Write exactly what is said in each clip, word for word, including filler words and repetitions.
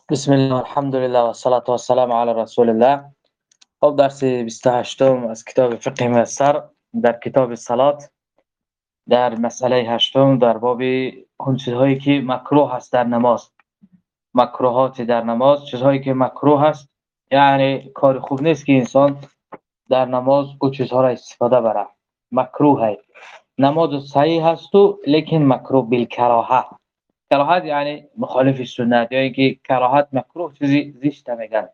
بسم الله الحمد لله و الصلاة و السلام علی رسول الله. خب درس بیست و هشت از کتاب فقه میسر در کتاب صلات، در مسئله هشتم در باب اون چیزهایی که مکروه است در نماز، مکروهات در نماز، چیزهایی که مکروه است، یعنی کار خوب نیست که انسان در نماز او چیزها را استفاده بره، مکروه. نماز صحیح هست و لیکن مکروه بالکراهه. کراهت یعنی مخالف سنت، یا اینکه کراهت مکروه چیزی زشت میگن.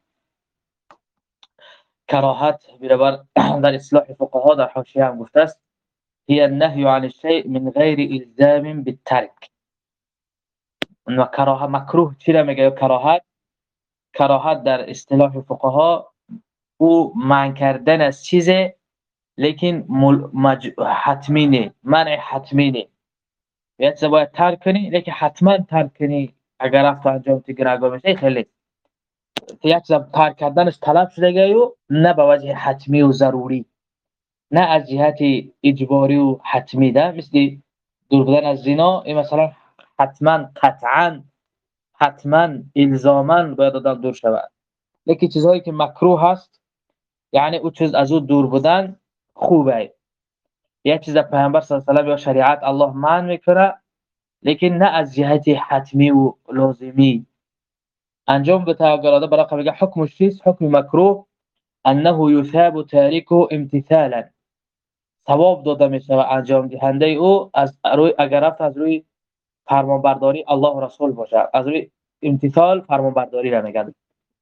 کراهت برابر در اصطلاح فقها در حاشیه هم گفته است هي النهي عن الشيء من غیر الزام بالترک. و کراهت مکروه چی را میگه؟ کراهت کراهت در اصطلاح فقها او منع کردن از چیزه لیکن مج... حتمی نه، منع حتمی نه. یعنی چیز باید ترک کنی لیکن حتما ترک کنی اگر رفت انجام تی گناهگار میشه. خیلی یک چیز ترک کردنش طلب شده گیو، نه به وجه حتمی و ضروری، نه از جهت اجباری و حتمی. ده مثل دور بودن از زنا، این مثلا حتما قطعا حتما الزاما باید آدم دور شود. لیکن چیزهایی که مکروه هست یعنی او چیز از او دور بودن خوبه. یک چیز پیامبر صلی الله علیه و آله یا شریعت الله منع میکنه لیکن نه از جهت حتمی و لازمی انجام بده. اگر آدم برای قبل حکمش چیست؟ حکم مکروه انه یثاب تارکه امتثالا، ثواب داده میشه و انجام دهنده او از روی اگر رفت از روی فرمانبرداری الله و رسول باشه، از روی امتثال فرمانبرداری را میگن.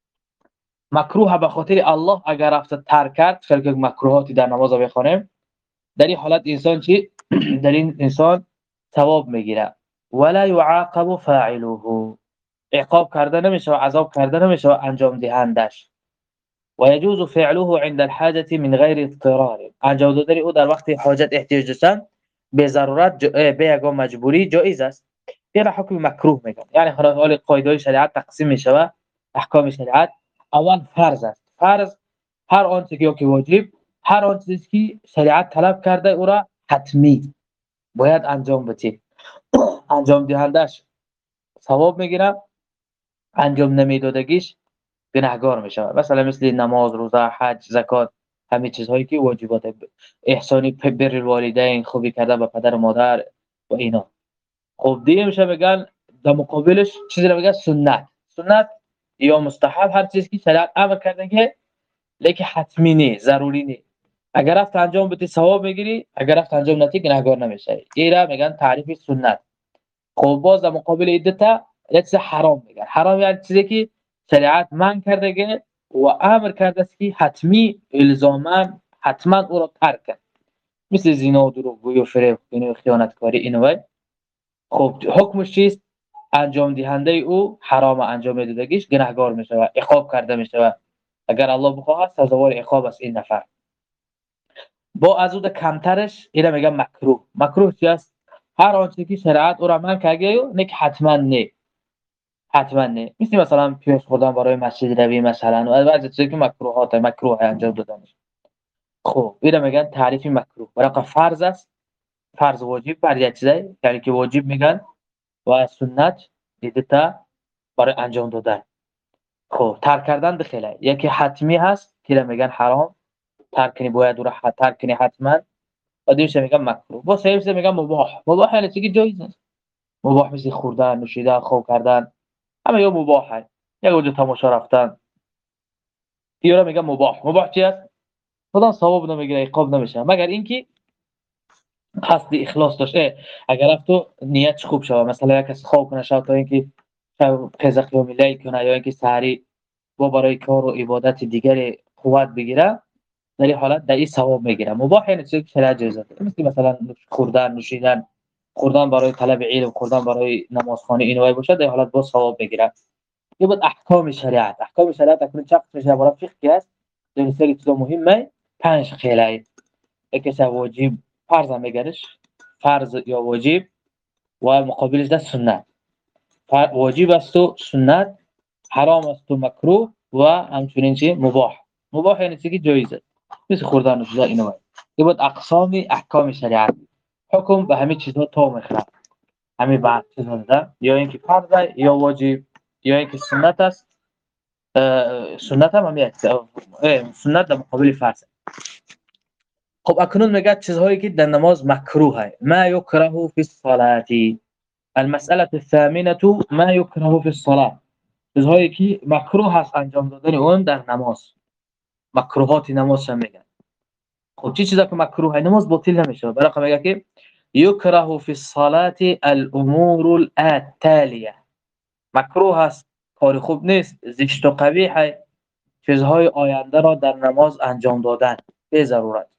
مکروه به خاطر الله اگر رفت ترک کرد، شرک مکروهاتی در نماز بخونیم، در این حالت انسان چی؟ در این انسان ثواب میگیره. ولا يعاقب فاعله، عقاب کرده نمیشه و عذاب کرده نمیشه و انجام دهندش. و يجوز فعله عند الحاجه من غیر اضطرار، انجام دادن او در وقت حاجت احتیاج داشتن به ضرورت به یگان مجبوری جایز است. این را حکم مکروه میگن. یعنی حال قاعده شریعت تقسیم میشه و احکام شریعت اول فرض است. فرض هر آن چیزی که واجب، هر آن چیزی که شریعت طلب کرده او را حتمی باید انجام بدی. انجام دهندش ثواب میگیره، انجام نمیدادگیش گناهگار میشه. مثلا مثل نماز، روزه، حج، زکات، همه چیزهایی که واجبات، احسانی بر الوالدین، خوبی کردن به پدر و مادر و اینا. خب دیگه میشه بگن در مقابلش چیزی رو میگن سنت. سنت یا مستحب هر چیزی که شریعت امر کرده که لیکن حتمی نه، ضروری نه. اگر رفت انجام بدی ثواب میگیری، اگر رفت انجام ندی گناهگار نمیشه. اینا میگن تعریف سنت. خب باز در مقابل ایدتا چیز حرام میگن. حرام یعنی چیزی که شریعت منع کرده و امر کرده است که حتمی الزاما حتما او را ترک کن، مثل زنا و دروغگویی و فریب و خیانتکاری اینو. خب حکمش چیست؟ انجام دهنده او حرام انجام دادگیش گناهگار میشه و عقاب کرده میشه و اگر الله بخواهد سزاوار عقاب است این نفر. با از اون کمترش اینا میگن مکروه. مکروه چی است؟ هر آنچه که شریعت او را منع کرده نه که حتما نه، حتما نه. مثل مثلا پیاز خوردن برای مسجد روی مثلا و بعضی چیزا که مکروهات مکروه انجام دادنش. خب اینا میگن تعریف مکروه. برای فرض است، فرض واجب بر یک چیزی یعنی که واجب میگن و سنت دیدتا برای انجام دادن. خب ترک کردن بخیله یکی حتمی هست که میگن حرام، ترک کنی باید رو ترک کنی حتما. و دیگه میگن مکروه. با سه میگن مباح. مباح یعنی چیزی جایز است. مباح مثل خوردن، نوشیدن، خوب کردن، همه یا مباحه. یک وجه تماشا رفتن، اینا میگن مباح. مباح چی است؟ خدا ثواب نمیگیره، عقاب نمیشه مگر اینکه قصد اخلاص داشته. اگر تو نیت خوب شوه، مثلا یک کس خواب کنه شب تا اینکه شب قضا قیام لیل کنه یا اینکه سحری با برای کار و عبادت دیگر قوت بگیره، در این حالت در این ثواب میگیره. مباح یعنی چیزی که شریعت جایز است، مثل مثلا خوردن، نوشیدن، خوردن برای طلب علم، خوردن برای نمازخوانی اینوای باشه، در این حالت با ثواب میگیره. یه بود احکام شریعت. احکام شریعت اکنون چقدر میشه برای فقه است. در سری چیزا مهمه پنج خیلی. یکیش واجب، فرض هم میگرش، فرض یا واجب و مقابلش ده سنت. واجب است و سنت، حرام است و مکروه و همچنین چی مباح. مباح یعنی چیزی جایز است، مثل خوردن و چیزا اینا. این بود اقسام احکام شریعت. حکم به همه چیزها تا میخوره، همه بعد چیزا ده یا اینکه فرض یا واجب یا اینکه سنت است. سنت هم هم یک سنت در مقابل فرض. خب اکنون میگه چیزهایی که در نماز مکروه است. ما یکره فی الصلاه. المساله الثامنه ما یکره فی الصلاه. چیزهایی که مکروه است انجام دادن اون در نماز. مکروهات نماز هم میگن. خب چی چیزا که مکروه است نماز باطل نمیشه. برای میگه که یکره فی الصلاه الامور التاليه. مکروه است، کار خوب نیست، زشت و قبیح چیزهای آینده را در نماز انجام دادن به ضرورت.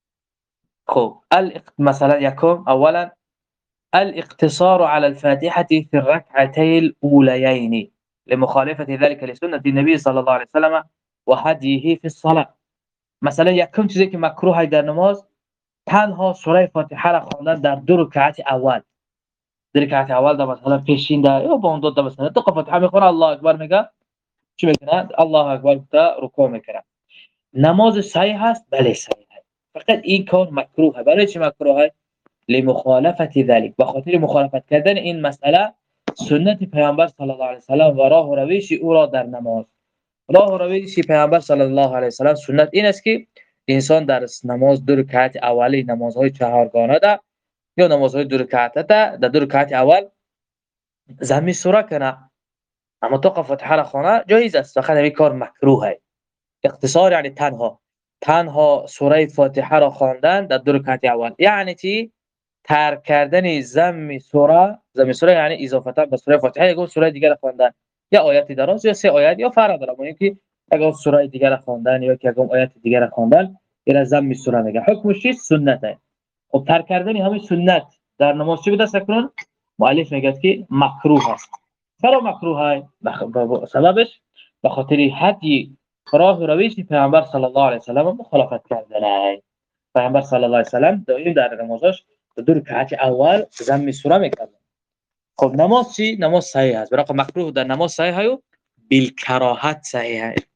خب مثلا یکم اولا الاقتصار على الفاتحة في الركعتين الأوليين لمخالفة ذلك لسنة النبي صلى الله عليه وسلم وهديه في الصلاة. مثلا یکم چیزی که مکروه در نماز تنها سوره فاتحه را خواندن در دو رکعت اول. در رکعت اول در مثلا پیشین در یا با اون دو تا مثلا دو فاتحه میخونه الله اکبر میگه چی میکنه الله اکبر تا رکوع میکنه. نماز صحیح است؟ بله صحیح است. فقط این کار مکروه. برای چی مکروه؟ لمخالفت ذلك، بخاطر مخالفت کردن این مسئله سنت پیامبر صلی الله علیه و سلم و راه و روش او را در نماز. راه و روش پیامبر صلی الله علیه و سلم سنت این است که انسان در نماز دو رکعت اولی نمازهای چهارگانه ده یا نمازهای دو رکعت ده در دو رکعت اول زمی سوره کنه، اما تو فتحه را خونه جایز است. فقط این کار مکروه است. اختصار یعنی تنها تنها سوره فاتحه را خواندن در دو رکعت اول. یعنی چی؟ ترک کردن ضم سوره، ضم سوره یعنی اضافه به سوره فاتحه یک سوره دیگر خواندن، یا آیاتی دراز یا سه آیات یا فرق داره. اما اینکه یک سوره دیگر خواندن یا یک آیات دیگر خواندن این ضم سوره میگه. حکمش چیست؟ سنت است. خب ترک کردن همین سنت در نماز چه بده سکرون؟ مؤلف میگه که مکروه است. چرا مکروه است؟ سببش به خاطر هدی راه و روش پیامبر صلی الله علیه و سلم مخالفت کردن است. پیامبر صلی الله علیه و سلم دائم در نمازش دو رکعت اول ضم سوره میکرد. خب نماز چی؟ نماز صحیح است. برای مکروه در نماز صحیح است و بالکراهت صحیح است.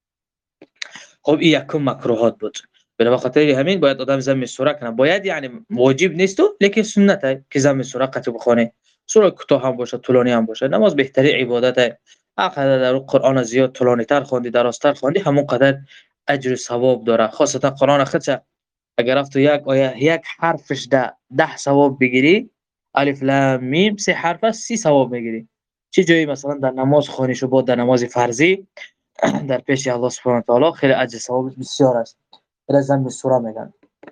خب این یکم مکروهات بود. به خاطر همین باید آدم ضم سوره کنه. باید یعنی واجب نیست لیکن سنت است که ضم سوره قطع بخونه. سوره کوتاه هم باشه طولانی هم باشه. نماز بهترین عبادت است. اگر در قرآن زیاد طولانی تر خوندی درازتر خوندی همون قدر اجر و ثواب داره. خاصتا قرآن خودش اگر رفت یک آیه یک حرفش ده ده ثواب بگیری، الف لام میم سه حرف سی ثواب میگیری. چه جایی مثلا در نماز خوانی شو بود در نماز فرضی در پیش الله سبحانه و تعالی خیلی اجر ثواب بسیار است. ضم سوره میگن.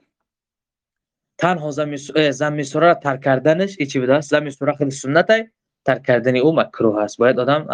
تنها ضم ضم سوره را ترک کردنش چی بوده است؟ ضم سوره خیلی سنت است، ترک کردن او مکروه است. باید آدم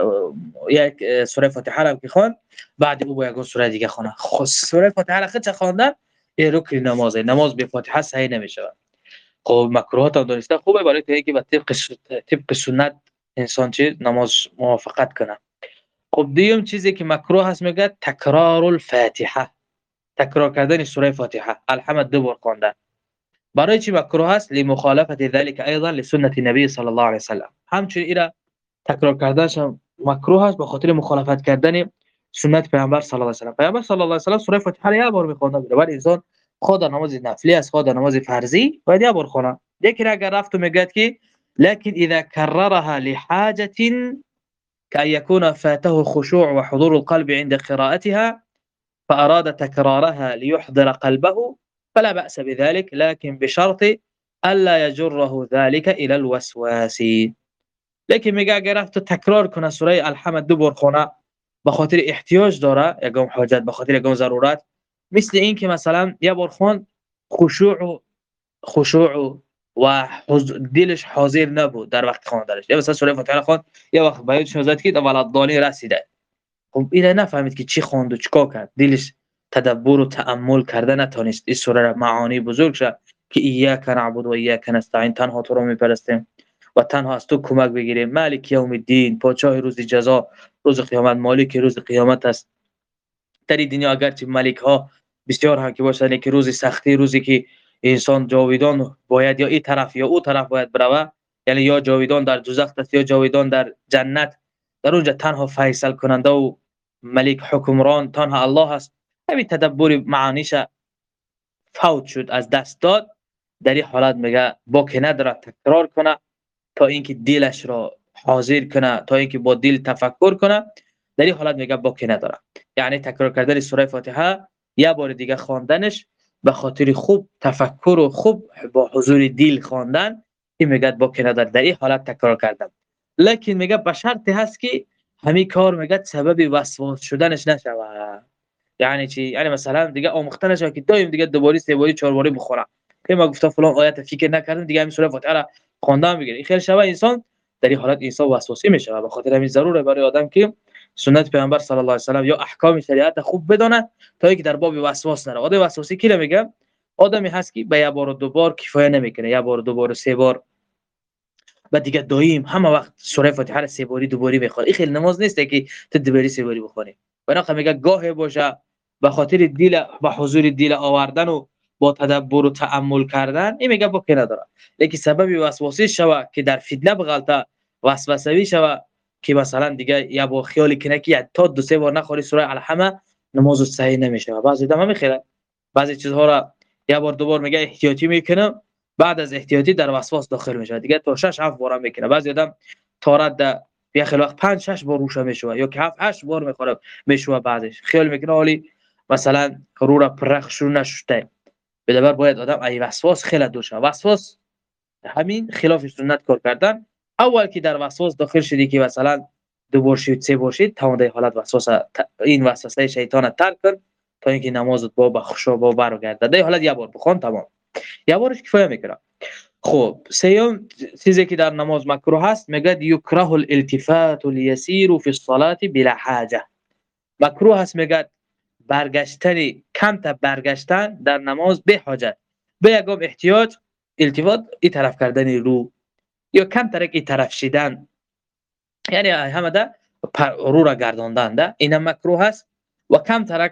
یک سوره فاتحه را که خوان بعد او باید سوره دیگه خونه. خود سوره فاتحه را خودش خواندن این رکن نمازه. نماز به فاتحه صحیح نمیشه. خب مکروهات هم دانسته خوبه برای اینکه با طبق طبق سنت انسان چه نماز موافقت کنه. خب دیوم چیزی که مکروه هست میگه تکرار الفاتحه، تکرار کردن سوره فاتحه الحمد دو بار خواندن. برای چی مکروه است؟ لمخالفت ذلك ايضا لسنت النبي صلی الله علیه و سلم. همچنین ایرا تکرار کردنش مکروه است به خاطر مخالفت کردن سنت پیامبر صلی الله علیه و سلم. پیامبر صلی الله علیه و سلم سوره فاتحه یک بار میخوند. ولی انسان خود نماز نفلی است، خود نماز فرضی باید یک بار خونه. لیکن اگر رفت و میگه که لكن اذا كررها لحاجه كأن يكون فاته خشوع وحضور القلب عند قراءتها فأراد تكرارها ليحضر قلبه فلا بأس بذلك، لكن بشرط ألا يجره ذلك إلى الوسواس. لیکن میگه اگر رفت تکرار کنه سوره الحمد دو بار خونه به خاطر احتیاج داره، یگام حاجت به خاطر یگام ضرورت، مثل این که مثلا یه بار خون خشوع و خشوع و دلش حاضر نبود در وقت خواندنش، یا مثلا سوره فاتحه خواند یه وقت باید شوزد که ولادانی رسیده. خب اینا نفهمید که چی خواند و چیکار کرد، دلش تدبر و تأمل کرده نتونست این سوره را معانی بزرگ شد که ایاک نعبد و ایاک نستعین، تنها تو را میپرستیم و تنها از تو کمک بگیریم. مالک یوم الدین، پادشاه روز جزا، روز قیامت، مالک روز قیامت است. در این دنیا اگرچه ملک ها بسیار هم که باشند لیکن روز سختی، روزی که انسان جاویدان باید یا این طرف یا او طرف باید بروه، یعنی یا جاویدان در دوزخ است یا جاویدان در جنت، در اونجا تنها فیصل کننده و ملک حکمران تنها الله است. همین تدبر معانیش فوت شد، از دست داد. در این حالت میگه با که نداره تکرار کنه تا اینکه دلش را حاضر کنه تا اینکه با دل تفکر کنه، در این حالت میگه باکی نداره. یعنی تکرار کردن سوره فاتحه یا بار دیگه خواندنش به خاطر خوب تفکر و خوب با حضور دل خواندن، این میگه باکی نداره، در این حالت تکرار کردن. لکن میگه به شرطی هست که همین کار میگه سبب وسواس شدنش نشوه. یعنی چی؟ یعنی مثلا دیگه آموخته نشه که دایم دیگه دو باری سه باری چهار باری بخوره. که ما گفتم فلان آیت فکر نکردم دیگه همین سوره فاتحه را خواندم میگیره. این خیلی شبه انسان در این حالت انسان وسواسی میشه. به خاطر همین ضروره برای آدم که سنت پیامبر صلی الله علیه و سلم یا احکام شریعت خوب بدونه تا اینکه در باب وسواس نره. آدم وسواسی کی میگه؟ آدمی هست که به یک بار و دو بار کفایه نمیکنه، یک بار و دو بار و سه بار و دیگه دایم همه وقت سوره فاتحه را سه باری دو باری میخونه. این خیلی نماز نیست که تو دو باری سه باری بخونی. بنابراین میگه گاهی باشه به خاطر دل و حضور دل آوردن و با تدبر و تأمل کردن، این میگه باکی نداره. لیکن سبب وسواسی شوه که در فتنه بغلطه وسوسوی شوه که مثلا دیگه یا با خیالی کنه که تا دو سه بار نخوری سوره الحمد نماز صحیح نمیشه. بعضی دم میخیره، بعضی چیزها را یا بار دو بار میگه احتیاطی میکنه، بعد از احتیاطی در وسواس داخل میشه دیگه تا شش هفت بار میکنه. بعضی آدم تارت یا خیلی وقت پنج شش بار روش میشه یا که هفت هشت بار میخوره میشه. بعدش خیال میکنه حالی مثلا رو را پرخ شروع نشده. بدبر باید آدم ای وسواس خیلی دور شه. وسواس همین خلاف سنت کار کردن. اول که در وسواس داخل شدی که مثلا دو بار شید سه بار شید، تمام در حالت وسواس این وسوسه شیطان ترک کن تا اینکه نمازت با بخشو با برگرده. در حالت یک بار بخون تمام، یک بارش کفایه میکنه. خب سیوم چیزی که در نماز مکروه هست میگه یکره الالتفات اليسير فی الصلاه بلا حاجه. مکروه هست میگه برگشتن کم تا برگشتن در نماز به حاجت، به یگام احتیاج التفات این طرف کردن رو یا کم ترک این طرف شیدن، یعنی همه ده رو را گرداندن ده این مکروه هست. و کم ترک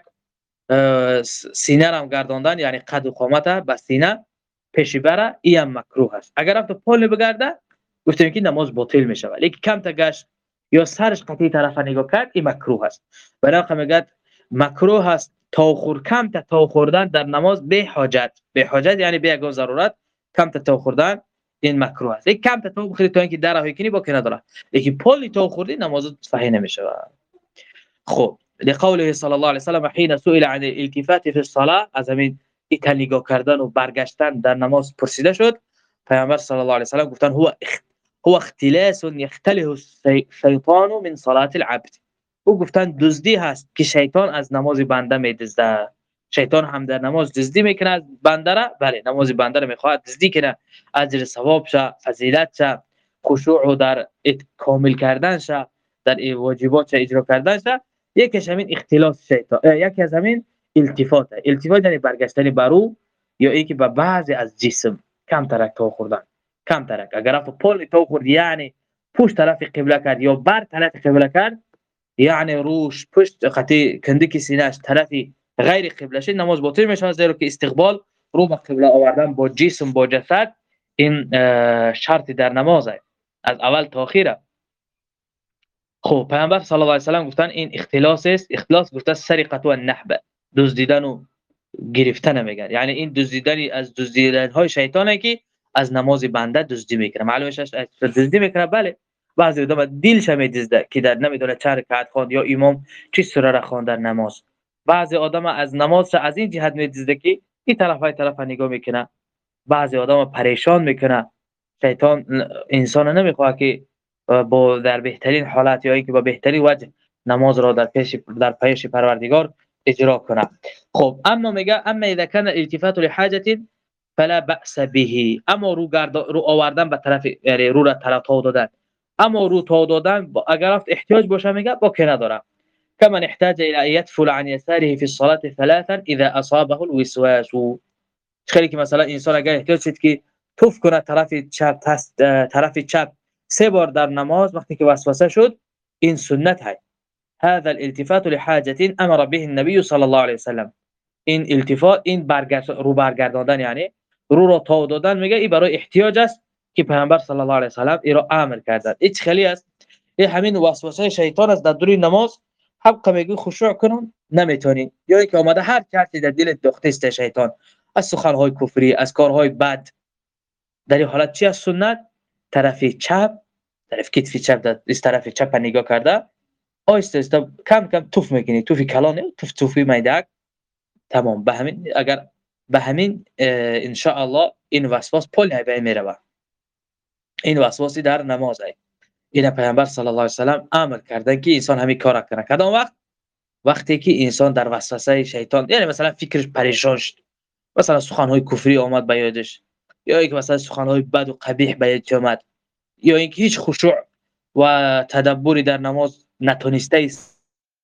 سینه را گرداندن، یعنی قد و قامت به سینه پیش بره، این هم مکروه است. اگر رفت پول بگرده گفتیم که نماز باطل میشه، لیکن کم تا گشت یا سرش قطعی طرف نگاه کرد این مکروه است. برای میگه مکروه است تاخور کم تا تا خوردن در نماز به حاجت. به حاجت یعنی به یک ضرورت کم تا تا خوردن این مکروه است. یک کم تا تا بخوری تا اینکه در راه کنی باکی نداره، لیکن پول تا خوردی نماز صحیح نمیشه. خب لقوله صلی الله علیه و سلم حين سئل عن الالتفات في الصلاه، از همین این نگاه کردن و برگشتن در نماز پرسیده شد. پیامبر صلی الله علیه و سلم گفتن هو هو اختلاس یختله الشیطان من صلاه العبد. او گفتن دزدی هست که شیطان از نماز بنده میدزده. شیطان هم در نماز دزدی میکنه از بنده را، بله نماز بنده را میخواد دزدی کنه، اجر ثواب شه، فضیلت شه، خشوع در کامل کردن شه، در واجبات اجرا کردن شه. یکیش همین اختلاس شیطان، یکی از همین التفات. التفات یعنی برگشتن برو یا اینکه به بعضی از جسم کم ترک تو خوردن. کم ترک اگر اف پول تو خورد یعنی پشت طرف قبله کرد یا بر طرف قبله کرد، یعنی روش پشت خطی کندی سینه‌اش طرفی غیر قبله شد، نماز باطل میشه، زیرا که استقبال رو به قبله آوردن با جسم با جسد این شرط در نماز است از اول تا آخر. خب پیامبر صلی الله علیه و سلم گفتن این اختلاس است. اختلاس گفته سرقه و نهب، دزدیدن و گرفتن میگن، یعنی این دزدیدنی از دزدیدن های شیطانه که از نماز بنده دزدی میکنه. معلومه شش دزدی میکنه، بله بعضی آدم دلش میدزده که در نمیدونه چه رکعت خواند یا امام چه سوره را خواند در نماز. بعضی آدم از نماز از این جهت میدزده که این طرف های طرف نگاه میکنه. بعضی آدم پریشان میکنه. شیطان انسان نمیخواد که با در بهترین حالت یا اینکه با بهترین وجه نماز را در پیش در پیش پروردگار اجرا کنه. خب اما میگه اما اذا كان الالتفات لحاجه فلا باس به، اما رو گرد رو آوردن به طرف یعنی رو را طرف تا دادن، اما رو تا دادن اگر افت احتیاج باشه میگه باکی نداره. كما احتاج الى ان يدفل عن يساره في الصلاه ثلاثا اذا اصابه الوسواس. خیلی که مثلا انسان اگر احتیاج شد که توف کنه طرف چپ طرف چپ سه بار در نماز وقتی که وسوسه شد، این سنت ہے. هذا الالتفات لحاجه امر به النبي صلی الله علیه و سلم. این التفات این برگشت رو برگرداندن یعنی رو رو تا دادن میگه این برای احتیاج است که پیامبر صلی الله علیه و سلم این را امر کردند. هیچ خیلی است این همین وسوسه شیطان است در دوری نماز. حق میگه خشوع کنون نمیتونین، یا اینکه اومده هر چیزی در دل دخته است شیطان، از سخن‌های کفری، از کارهای بد، در این حالت چی از سنت طرف چپ طرف کتفی چپ از طرف چپ نگاه کرده، آیسته آیسته کم کم توف میکنی، توفی کلانه، توف توفی میدک. تمام. به همین اگر به همین ان شاء الله این وسواس پل به میره. این وسواسی در نمازه. این پیامبر صلی الله علیه و سلم امر کردن که انسان همین کارا کنه. کدام وقت؟ وقتی که انسان در وسوسه شیطان، یعنی مثلا فکرش پریشان شد، مثلا سخن‌های کفری آمد به یادش، یا اینکه مثلا سخن‌های بد و قبیح به یادش آمد، یا اینکه هیچ خشوع و تدبری در نماز نتونسته است،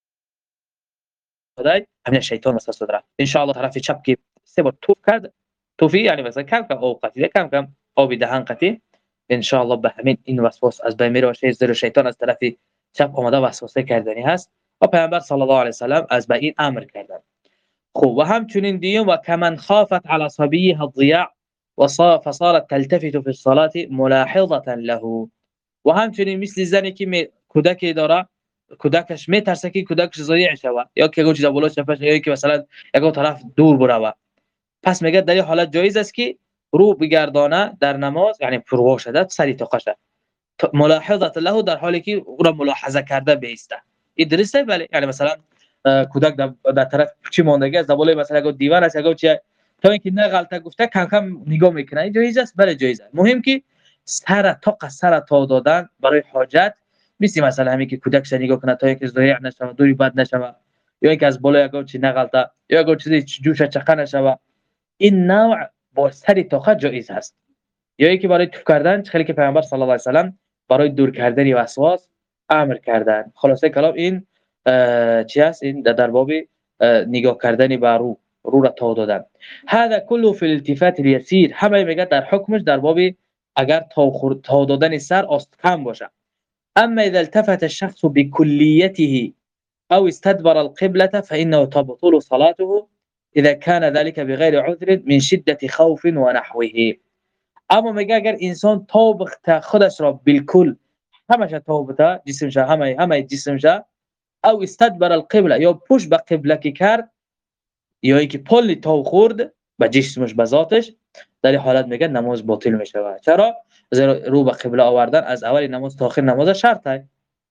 خدای همین شیطان وسوسه داره. ان شاء الله طرف چپ که سه بار توف کرد، توفی یعنی مثلا کم کم آب قطی، کم کم آب دهان قطی، ان شاء الله به همین این وسواس از بین میره و شیطان از طرف چپ آمده وسوسه کردنی هست. و پیامبر صلی الله علیه و سلم از به این امر کردند. خب و همچنین دیگه و کمن خافت علی صبیها الضیاع و فصارت تلتفت فی الصلاه ملاحظه له. و همچنین مثل زنی که کودکی داره، کودکش میترسه که کودکش ضایع شوه، یا که گوش دبولش نفش، یا که مثلا یکو طرف دور بره، پس میگه در این حالت جایز است که رو بگردانه در نماز، یعنی پروا شده سری توقشه ملاحظه له، در حالی که او را ملاحظه کرده بیسته. این درسته؟ بله. یعنی مثلا کودک در, در طرف چی ماندگی از بالای مثلا اگه دیوار است، اگه چی تا اینکه نه غلطه گفته کم کم نگاه میکنه، این جایز است؟ بله جایز است. مهم که سر تا سر تا دادن برای حاجت، مثل مثلا همین که کودک ش نگاه کنه تا اینکه ضایع نشه، دوری بد نشه، یا اینکه از بالای اگه چی نه غلطه، یا اگه چیزی جوش چقه نشه، این نوع با سر تا جایز است. یا اینکه برای توف کردن، خیلی که پیامبر صلی الله علیه و سلم برای دور کردن وسواس امر کردن. خلاصه کلام این چی است؟ این در باب نگاه کردن به رو، رو را تا دادن. هذا كله في الالتفات اليسير، همه میگه در حکمش در باب اگر تا دادن سر است کم باشه. اما اذا التفت الشخص بكليته او استدبر القبلة فانه تبطل صلاته اذا كان ذلك بغير عذر من شدة خوف ونحوه. اما میگه اگر انسان توبخت خودش را بالکل همش توبته جسمش همه همه جسمش، او استدبر القبله یا پوش به قبله کی کرد، یا اینکه پل تو خورد به جسمش به ذاتش، در این حالت میگه نماز باطل میشه. چرا؟ زیرا رو به قبله آوردن از اول نماز تا آخر نماز شرطه.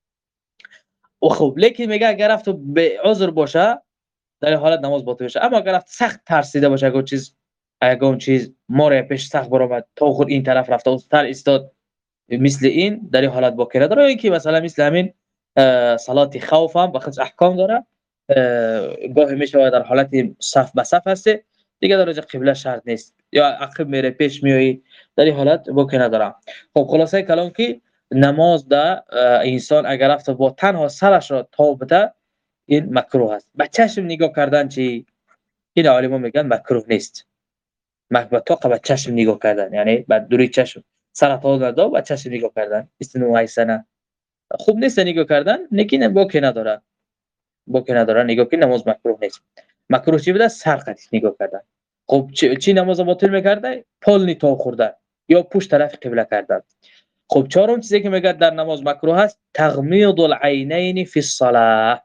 و خب لیکن میگه اگر رفت به عذر باشه در این حالت نماز باطل میشه. اما اگر رفت سخت ترسیده باشه، اگه چیز اگه اون چیز ماره پیش سخت برآمد تا خود این طرف رفته و تر استاد، مثل این در این حالت باطل داره. اینکه مثلا مثل همین صلات خوف هم بخاطر احکام داره، گاهی میشه در حالت صف به صف هست دیگه درجه قبله شرط نیست، یا عقب میره پیش میوی، در این حالت باطل نداره. خب خلاصه کلام که نماز ده انسان اگر رفت با تنها سرش را تابته این مکروه است. به چشم نگاه کردن چی؟ این عالمان میگن مکروه نیست. مکروه تو به چشم نگاه کردن، یعنی به دوری چشم سر تا داد و چشم نگاه کردن استنو ایسنا خوب نیست نگاه کردن، لیکن باکی نداره، باکی نداره نگاه که نماز مکروه نیست. مکروه چی بوده؟ سر قطعی نگاه کردن. خب چی, چی نماز باطل میکرده؟ پل نی تو خوردن یا پشت طرف قبله کردن. خب چهارم چیزی که میگه در نماز مکروه است تغمیض العینین فی الصلاه.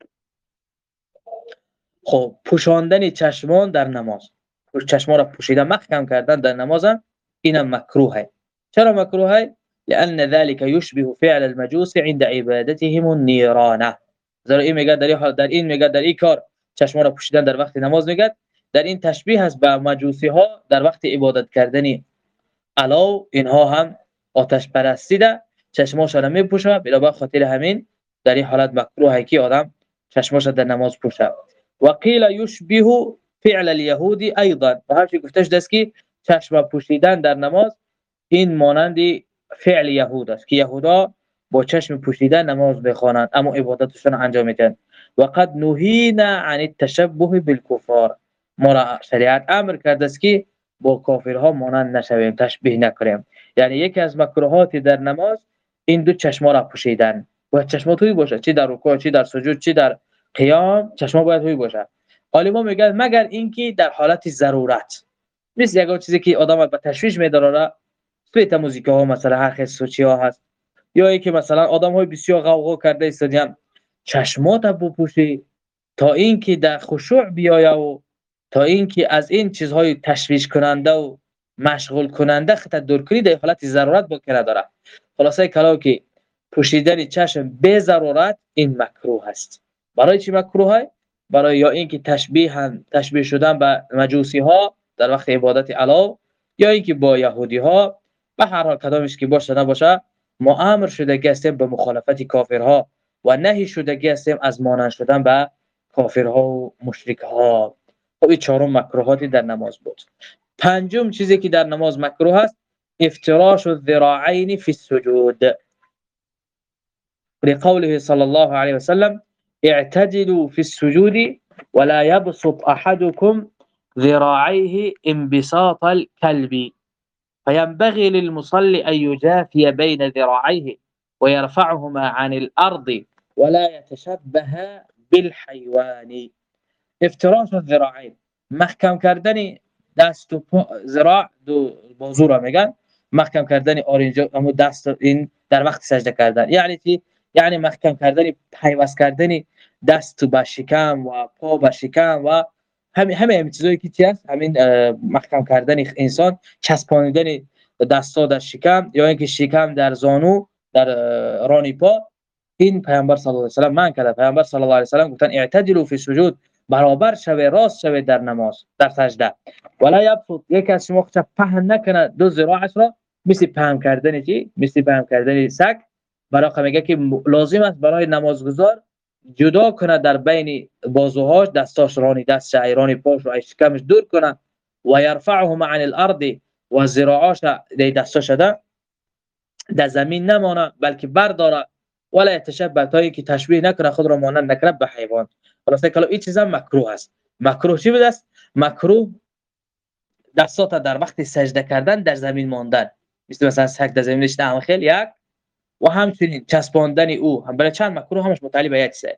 خب پوشاندن چشمان در نماز، چشمان را پوشیدن محکم کردن در نماز اینم مکروهه. چرا مکروهه؟ لان ذلك يشبه فعل المجوس عند عبادتهم النيران. زیرا این میگه در این در این میگه در این کار چشمان را پوشیدن در وقت نماز میگه در این تشبیه است به مجوسی ها در وقت عبادت کردنی علاو، اینها هم آتش پرستی ده چشماشون را میپوشه، بلا خاطر همین در این حالت مکروهه که آدم چشماش در نماز پوشه. وقيل يشبه فعل اليهود ايضا، و همچنین گفتش دست که چشم پوشیدن در نماز این مانند فعل یهود است که یهودا با چشم پوشیدن نماز بخوانند اما عبادتشون انجام میدن. و قد نهینا عن التشبه بالكفار، ما را شریعت امر کرده است که با کافرها مانند نشویم، تشبیه نکنیم. یعنی یکی از مکروهات در نماز این دو چشما را پوشیدن و چشما توی باشه، چی در رکوع چی در سجود چی در قیام چشما باید توی باشه. عالما میگن مگر اینکه در حالت ضرورت، مثل یک چیزی که آدم به تشویش میداره، سویت موزیک ها مثلا هر خیلی سوچی ها هست، یا اینکه مثلا آدم های بسیار غوغا کرده استادیم چشمات بپوشی تا اینکه در خشوع بیایه و تا اینکه از این چیزهای تشویش کننده و مشغول کننده خطت دور کنی، در حالت ضرورت با کنه داره. خلاصه کلام که پوشیدن چشم به ضرورت این مکروه است. برای چی مکروهه؟ برای یا اینکه تشبیه هم تشبیه شدن به مجوسی ها در وقت عبادت علاو، یا اینکه با یهودی ها، به هر حال کدامش که باشه نباشه ما امر شده هستیم به مخالفت کافرها و نهی شده هستیم از مانند شدن به کافرها و مشرکها. خب این چهارم مکروهاتی در نماز بود. پنجم چیزی که در نماز مکروه است افتراش الذراعین فی السجود، لقوله صلی الله علیه وسلم اعتدلوا في السجود ولا يبسط احدكم ذراعيه انبساط الكلب فينبغي للمصلي ان يجافي بين ذراعيه ويرفعهما عن الارض ولا يتشبه بالحيوان. افتراش الذراعین، محکم کردن دست و ذراع دو بازو را میگن، محکم کردن آرینجا اما دست این در وقت سجده کردن. یعنی چی؟ یعنی محکم کردن، پیوست کردن دست به شکم و پا به شکم و همه همه این چیزایی که چی است، همین محکم کردن انسان، چسبانیدن دستا در شکم یا اینکه شکم در زانو در رانی پا. این پیامبر صلی الله علیه و سلم من کرده. پیامبر صلی الله علیه و سلم گفتن اعتدلوا فی السجود، برابر شوه، راست شوه در نماز در سجده. ولا یبسط، یک از شما خود پهن نکنه دو ذراعش را مثل پهن کردن چی؟ مثل پهن کردن سگ. برای میگه که لازم است برای نمازگزار جدا کنه در بین بازوهاش، دستاش رانی دست ایرانی پاش و شکمش دور کنه و یرفعهما عن الارض و ذراعاش دستاش ده در زمین نمانه بلکه برداره، ولا یتشبه، تا اینکه تشبیه نکنه خود را مانند نکنه به حیوان. خلاصه کلام این چیزا مکروه است. مکروه چی بوده است؟ مکروه دستات در وقت سجده کردن در زمین ماندن، مثل مثلا سگ در زمین نشستن خیلی یک، و همچنین چسباندن او هم برای چند مکروه همش متعلق به یک چیزه.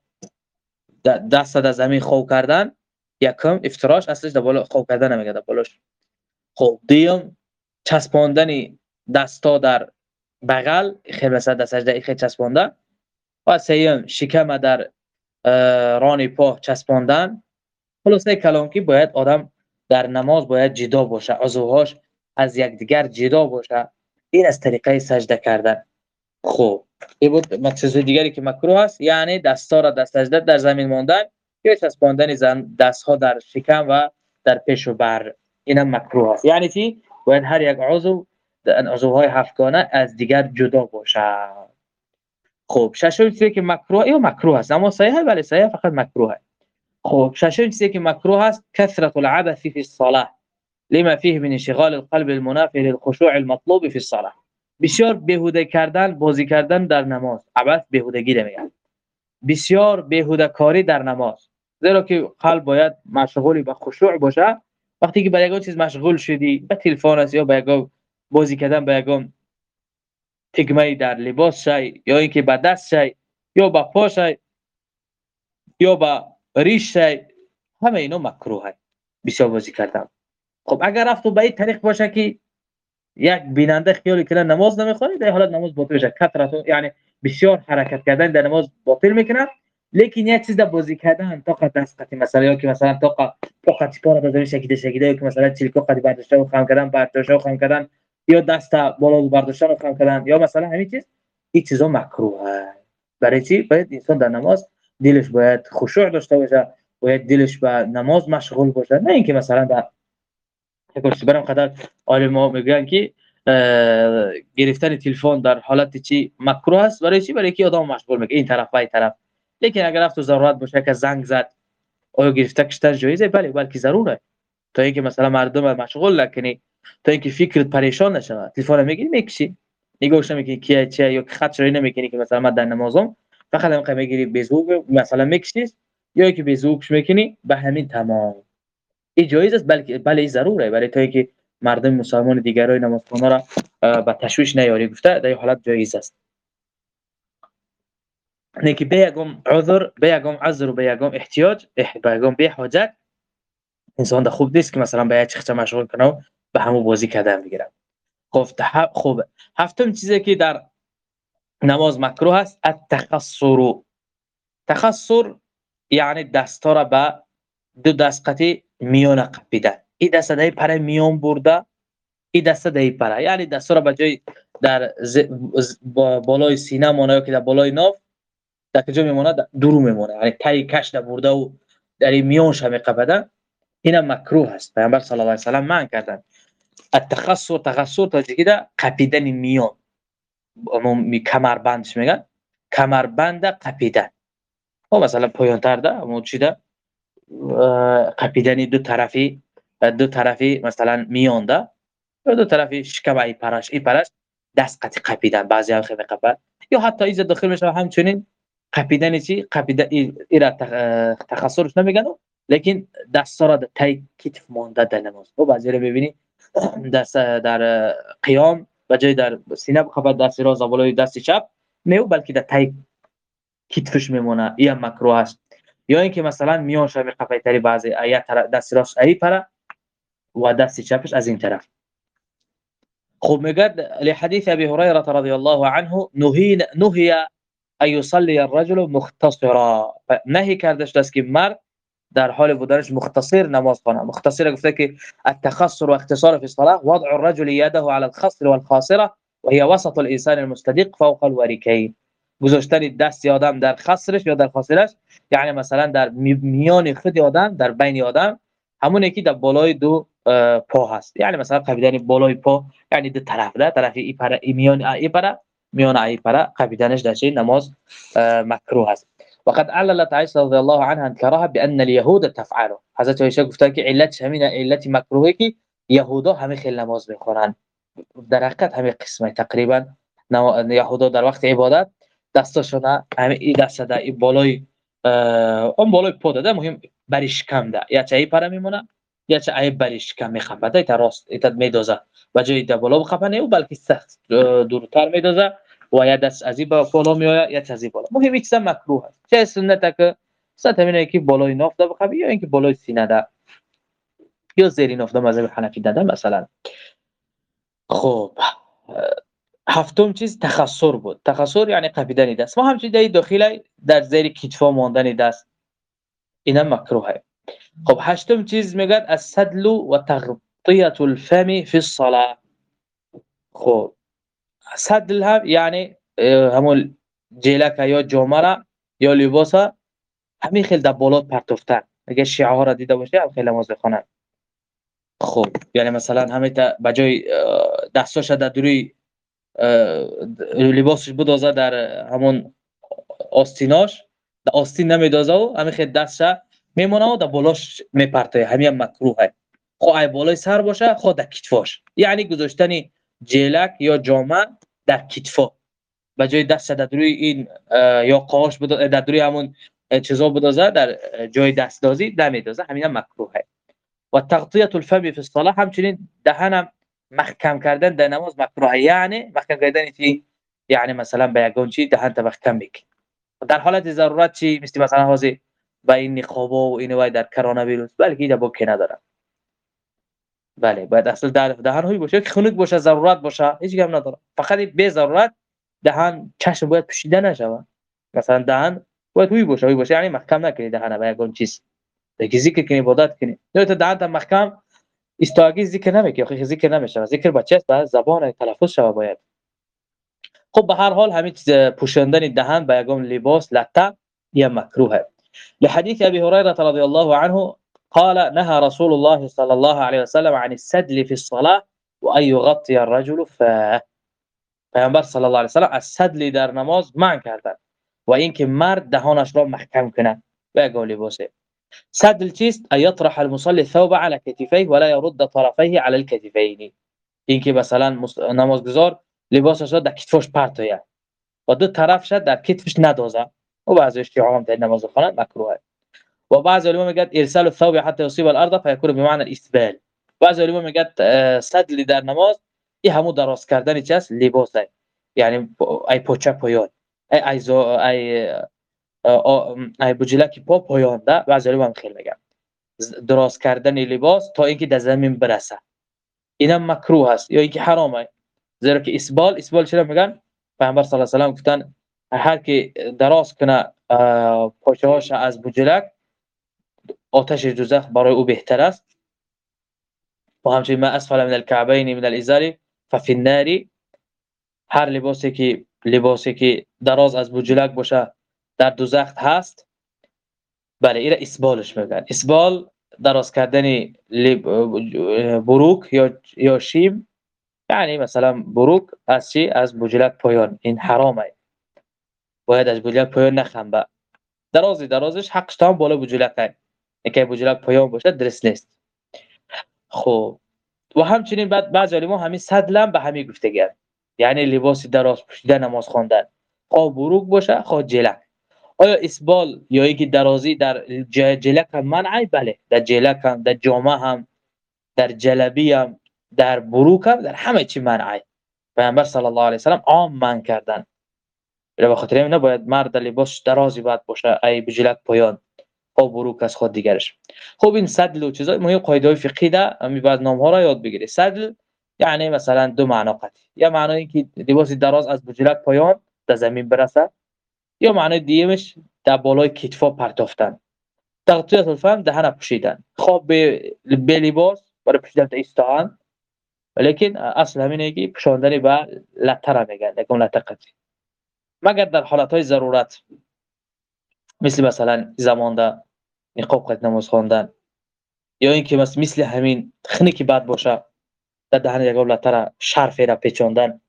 دست در زمین خو کردن یکم افتراش، اصلش در بالا خو کردن نمیگه، در بالاش خب. دوم چسباندن دستا در بغل، خیلی مثلا در سجده خیلی چسباندن. و سوم شکم در ران پا چسباندن. خلاصه کلام که باید آدم در نماز باید جدا باشه، عضوهاش از یکدیگر جدا باشه. این از طریقه سجده کردن. خب این بود مقصد دیگری که مکروه است، یعنی دستا را در سجده در زمین ماندن یا چسباندن دستها در شکم و در پیش و بر، اینم مکروه است. یعنی چی؟ باید هر یک عضو عضوهای هفتگانه از دیگر جدا باشه. خب ششم چیزی که مکروه، این مکروه است اما صحیح ولی صحیح فقط مکروه است. خب ششم چیزی که مکروه است کثرت العبث فی الصلاه لما فيه من انشغال القلب المنافي للخشوع المطلوب فی الصلاه. بسیار بیهوده کردن، بازی کردن در نماز، عبث بهودگی میگن، بسیار بیهوده کاری در نماز، زیرا که قلب باید مشغول به خشوع باشه. وقتی که به یک چیز مشغول شدی، به تلفن است یا به یک بازی کردن، به یک تگمه در لباس شای، یا اینکه به دست شای یا به پا شای یا به ریش شای، همه اینا مکروه است بسیار بازی کردن. خب اگر رفت به این طریق باشه که یک بیننده خیالی کنه نماز نمیخونه، در حالت نماز باطل میشه. کثرت یعنی بسیار حرکت کردن در نماز باطل میکنه. لیکن یک چیز در بازی کردن، طاقت دست قتی مثلا، یا که مثلا طاقت طاقت پا را در شکیده شکیده، یا که مثلا چیلکو قتی برداشته و خم کردن، برداشته و خم کردن، یا دست بالا برداشتن و خم کردن، یا مثلا همین چیز، این چیزا مکروهه. برای چی؟ باید انسان در نماز دلش باید خشوع داشته باشه، باید دلش به نماز مشغول باشه، نه اینکه مثلا در کوشش برام قدر علما میگن که گرفتن تلفن در حالت چی مکروه است. برای چی؟ برای که آدم مشغول میکنه این طرف و این طرف. لیکن اگر رفت ضرورت باشه که زنگ زد، آیا گرفته کشتن جایزه؟ بله، بلکه ضروره، تا اینکه مثلا مردم مشغول نکنی، تا اینکه فکرت پریشان نشه. تلفن میگیری میکشی، نگاهش نمیکنی کیه چیه، یا خط شوی نمیکنی که مثلا من در نمازم، فقط هم میگیری بزوق مثلا میکشی، یا که بزوقش میکنی، به همین تمام. این جایز است، بلکه بله این ضروره، برای تا اینکه مردم مسلمان دیگرای نمازخوانه را به تشویش نیاری. گفته در این حالت جایز است. نه که به یکم عذر، به یکم عذر و به یکم احتیاج، به یکم به حاجت، انسان ده خوب نیست که مثلا به یک چیز مشغول کنه و به همون بازی کردن بگیره. خب خوب. هفتم چیزی که در نماز مکروه است التخصر. تخصر یعنی دستا را به دو دست قطی میان قپیدن. این دست دهی پره میان برده، این دست دهی پره، یعنی دستا را به جای در ز... با بالای سینه مونه که در بالای ناف در کجا میمونه؟ درو میمونه، یعنی تای کش در برده و در میانش هم قبده، اینم مکروه است. پیامبر صلی الله علیه و سلم منع کردن. التخصر تخصر تاجیکی ده قپیدن میان، می کمربندش میگن، کمربند قپیدن. خب مثلا پایانتر ده همون چی ده قپیدن دو طرفی، دو طرفی مثلا میان ده دو طرفی شکم ای پرش ای پرش دست قطی قپیدن، بعضی ها خیلی قپد، یا حتی ایزا داخل میشه همچنین قپیدن چی قپیدن ایرا تخصرش نمیگن، لیکن دست را در تای کتف مانده در نماز. و بعضی رو ببینی دست در قیام بجای در سینه بخواد دست راست بالای دست چپ میو، بلکه در تای کتفش میمونه، این مکروه است. یا اینکه مثلا میانش می قفای تری بعضی آیات دست راست ای پره و دست چپش از این طرف. خب میگه لحديث ابي هريره رضي الله عنه نهي نهي ان يصلي الرجل مختصرا، نهی کردش دست که مرد در حال بودنش مختصر نماز خوانه. مختصر گفته که التخصر واختصار في الصلاه وضع الرجل يده على الخصر والخاصره وهي وسط الانسان المستدق فوق الوركين، گذاشتن دست آدم در خصرش یا در خاصرش، یعنی مثلا در میان خود آدم، در بین آدم، همون یکی در بالای دو پا هست، یعنی مثلا قبیدن بالای پا، یعنی دو طرف ده طرف ای پر میان ای پر میان ای پر قبیدنش در چه نماز مکروه است. وقد عللت عائشه رضی الله عنها انکارها بان اليهود تفعله. حضرت عایشه گفتن که علت همین علت مکروهه که یهودا همه خیلی نماز میخونن. در حقیقت همه قسمه تقریبا یهودا در وقت عبادت دستاشون همه این دست ده این بالای اون بالای پا ده مهم بریش کم ده، یا چه ای پر میمونه یا چه ای بریش کم میخپه ده، تا راست ایتاد میدوزه و جای ده بالا بخپه نه، بلکه سخت دورتر میدوزه و یا دست از این بالا میآید یا از این بالا. مهم ایکس مکروه است. چه سنت که سنت همینه که بالای ناف ده بخپه یا اینکه بالای سینه ده یا زیر ناف ده مذهب حنفی ده مثلا. خب هفتم چیز تخصر بود. تخصر یعنی قپیدن دست. ما همچنین داخل در زیر کتفا ماندن دست، اینم مکروهه. خب هشتم چیز میگن السدل و تغطیه الفم فی الصلاه. خب سدل هم یعنی همون جلک یا جامره یا لباس همین خیلی در بالا پرتوفتن. اگه شیعه ها را دیده باشه هم خیلی نماز میخونن. خب یعنی مثلا همین تا بجای دستاش در دوری لباسش بدازه در همون آستیناش، در آستین نمیدازه و همین خیلی دستش میمونه و در بالاش میپرته، همین مکروهه. خب ای بالای سر باشه خود در کتفاش، یعنی گذاشتن جلک یا جامه در کتفا بجای دست در دوری این یا قاش بدازه در دوری همون چیزا بدازه در جای دست دازی نمیدازه، همین مکروهه. و تغطیه الفم فی الصلاه همچنین دهنم محکم کردن در نماز مکروه، یعنی محکم کردن چی؟ یعنی مثلا به یگان چی دهن تا محکم میکنی در حالت ضرورت، چی مثل مثلا حاضر با این نقابا و این وای در کرونا ویروس، بلکه اینا با که نداره. بله باید اصل در دهن هایی باشه که خنک باشه، ضرورت باشه، هیچ کم نداره. فقط به ضرورت دهن چشم باید پوشیده نشه، مثلا دهن باید هوی باشه، هوی باشه یعنی محکم نکنی دهن به یگان چیز، دیگه ذکر کنی عبادت کنی، نه تو دهن تا محکم استاگی ذکر نمیکنی، آخه ذکر نمیشه، ذکر بچه است باید زبان تلفظ شوه باید. خب به هر حال همین پوشاندن دهن به یگان لباس لته یا مکروهه. لحديث ابي هريره رضي الله عنه قال نهى رسول الله صلى الله عليه وسلم عن السدل في الصلاه وان يغطي الرجل فاه. پیامبر صلی الله علیه و سلم از سدل در نماز منع کردند و اینکه مرد دهانش را محکم کنه به یگان لباسه. سدل چیست؟ ایطرح المصلي الثوب على كتفيه ولا يرد طرفيه على الكتفين. اینکه مثلا نمازگزار لباسش را در کتفش پرتاید و دو طرفش در کتفش ندازه، و بعضی شیعه هم در نماز خوانند مکروهه. و بعضی علما میگن ارسال الثوب حتى يصيب الارض فيكون بمعنى الاستبال. بعضی علما میگن سدل در نماز این همون دراز کردن چی است؟ لباسه، یعنی ای پوچه پایان ای ای زو ای ای بجلک پا پایان ده. بعضی علما خیلی میگن دراز کردن لباس تا اینکه در زمین برسه، اینم مکروه است یا اینکه حرامه، زیرا که اسبال اسبال چرا میگن؟ پیامبر صلی الله علیه و سلم گفتن هر کی دراز کنه پاچه‌هاش از بجلک آتش دوزخ برای او بهتر است. و همچنین ما اسفل من الكعبین من الازار ففي النار هر لباسی که لباسی که دراز از بجلک باشه در دوزخ هست. بله این اسبالش میگن. اسبال دراز کردن بروک یا یا شیم، یعنی مثلا بروک از چی؟ از بجلک پایان. این حرامه، باید از بجلک پایان نخنبه. درازی درازش حقش تا بالا بجلک، اینکه بجلک پایان باشه درست نیست. خب و همچنین بعد بعضی علما همین صدلم به همین گفتگیه، یعنی لباس دراز پوشیدن نماز خواندن، خواه بروک باشه خواه جلک. آیا اسبال یا اینکه درازی در جلک هم منعه؟ بله، در جلک هم، در جامه هم، در جلبی هم، در بروک هم، در همه چی منعه. پیامبر صلی الله علیه و سلم عام من کردن. به خاطر این نباید مرد لباس درازی باید باشه ای بجلک پایان او بروک از خود دیگرش. خب این سدل و چیزای مهم قاعده فقهی ده، همین بعد نام ها را یاد بگیری. سدل یعنی مثلا دو معنا قطعی، یا معنی که لباس دراز از بجلک پایان تا زمین برسه، یا معنی دیگه‌اش در بالای کتفا پرتافتن. تغطیه الفم دهن پوشیدن. خب به به لباس برای پوشیدن تا استخوان، ولیکن اصل همینه که پوشاندن به لته میگن، یکم لته قطعی، مگر در حالتهای ضرورت، مثل مثلا زمان ده نقاب قد نماز خواندن، یا اینکه مثل مثل همین خنی که بد باشه در دهن یک لته را شرفی را پیچاندن،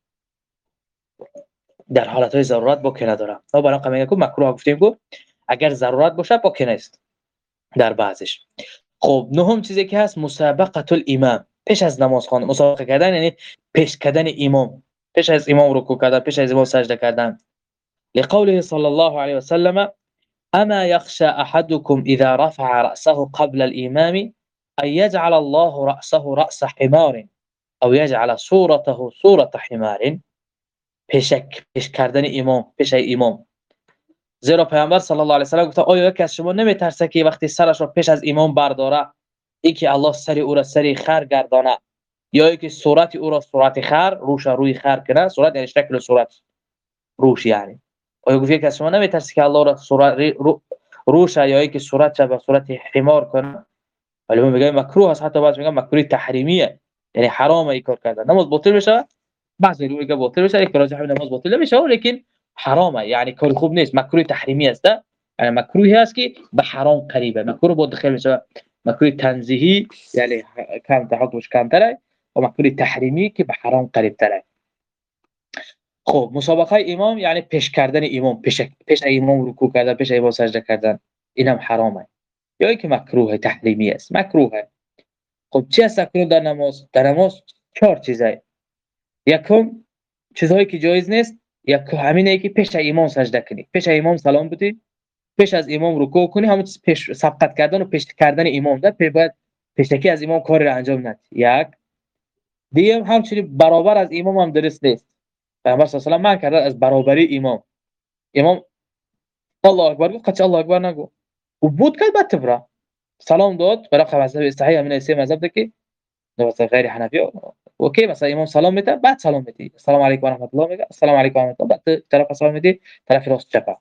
در حالتهای ضرورت با که ندارم. ما برای قمیه که مکروه گفتیم گفت اگر ضرورت باشه با که نیست در بعضش. خب نهم چیزی که هست مسابقه الامام، پیش از نماز خواندن. مسابقه کردن یعنی پیش کردن امام، پیش از امام رکوع کردن، پیش از امام سجده کردن. لقوله صلی الله علیه و سلم اما يخشى احدكم اذا رفع رأسه قبل الامام ان يجعل الله رأسه رأس حمار او يجعل صورته صورة حمار. پیشک پیش کردن امام پیش امام. زیرا پیامبر صلی الله علیه و سلم گفت آیا یکی از شما نمیترسه که وقتی سرش را پیش از امام برداره اینکه الله سری او را سری خر گردانه، یا اینکه صورت او را صورت خر، روش روی خر کنه، صورت یعنی شکل صورت روش، یعنی آیا گفت یکی از شما نمیترسه که الله را صورت رو روش یا اینکه صورت را به صورت حمار کنه؟ ولی ما میگیم مکروه است، حتی بعضی میگن مکروه تحریمیه، یعنی حرامه این کار کردن. نماز باطل میشه، بعضی میگن باطل میشه، یک راجح نماز باطل نمیشه، لیکن حرامه، یعنی کار خوب نیست، مکروه تحریمی است. یعنی مکروهی است که به حرام قریبه. مکروه بود داخل میشه مکروه تنزیهی، یعنی کم تحکمش کمتره، و مکروه تحریمی که به حرام قریب تره. خب مسابقه امام یعنی پیش کردن امام، پیش پیش امام رکوع کردن، پیش امام سجده کردن، اینم حرامه، یا اینکه مکروه تحریمی است، مکروهه. خب چی است مکروه در نماز؟ در نماز چهار چیزه. یکم چیزهایی که جایز نیست، یک همینه که پیش امام سجده کنی، پیش امام سلام بدی، پیش از امام رکوع کنی، همون پیش سبقت کردن و پیش کردن امام ده، پی باید پیشکی از امام کاری را انجام ندی. یک دیگه همچنین برابر از امام هم درست نیست. پیامبر صلی الله علیه و آله من کرده از برابری امام. امام الله اکبر گفت قچ الله اکبر نگو و بود کرد بعد تبرا سلام داد. برای مذهب صحیح همین سه مذهب ده که نواسط غیر حنفی اوکی، مثلا امام سلام میده بعد سلام میدی، السلام علیکم و رحمت الله میگه، السلام علیکم و رحمت الله، بعد طرف سلام میدی طرف راست چپ.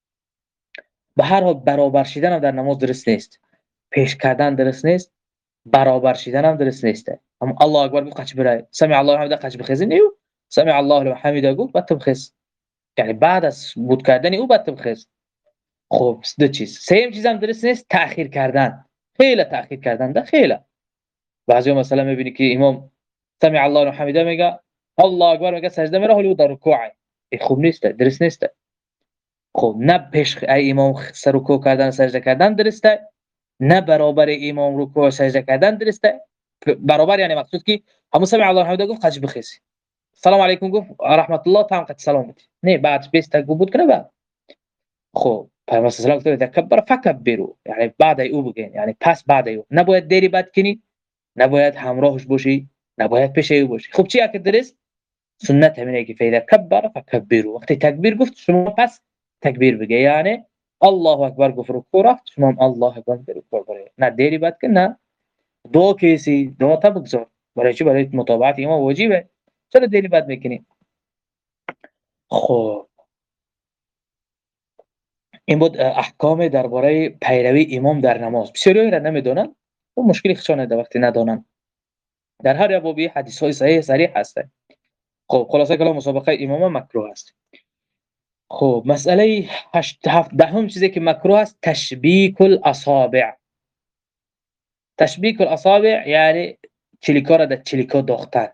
به هر حال برابر شدن هم در نماز درست نیست، پیش کردن درست نیست، برابر شدن هم درست نیست. هم الله اکبر گفت قچ برای سمع الله حمده قچ بخزی نیو، سمع الله لمن حمده گفت بعد تبخز، یعنی بعد از بود کردن او بعد تبخز. خب دو چیز. سوم چیز هم درست نیست، تأخیر کردن، خیلی تأخیر کردن ده خیلی. بعضی مثلا میبینی که امام سمع الله لمن حمده میگه الله اکبر میگه سجده میره ولی در رکوعه، خوب نیست، درست نیست. خب نه پیش ای امام سر رکوع کردن سجده کردن درسته، نه برابر امام رکوع سجده کردن درسته. برابر یعنی مقصود که همون سمع الله حمده گفت قچ بخیسی، سلام علیکم گفت رحمت الله تام قد سلام بدی، نه بعد بیست بود کنه بعد. خب پیامبر صلی الله علیه و آله تکبر فکبروا، یعنی بعد او بگین، یعنی پس بعد او، نباید دیری بعد کنی، نباید همراهش باشی، نباید پیش او باشی. خب چی که درست سنت همینه که فیدا کبر فکبروا، وقتی تکبیر گفت شما پس تکبیر بگی، یعنی الله اکبر گفت رکوع رفت شما الله اکبر رکوع برید، نه دیری بعد کن، نه دو کیسی دو تا بگذار. برای چی؟ برای متابعت امام واجبه، چرا دیری بعد میکنی؟ خب این بود احکام درباره پیروی امام در نماز. بسیاری را نمیدونن و مشکلی خشانه در وقتی ندونن. در هر بابی حدیث های صحیح صریح هست. خب خلاصه کلام مسابقه امام مکروه است. خب مسئله هشت هفت دهم چیزی که مکروه است تشبیک الاصابع. تشبیک الاصابع یعنی چلیکا را در چلیکا دوختن.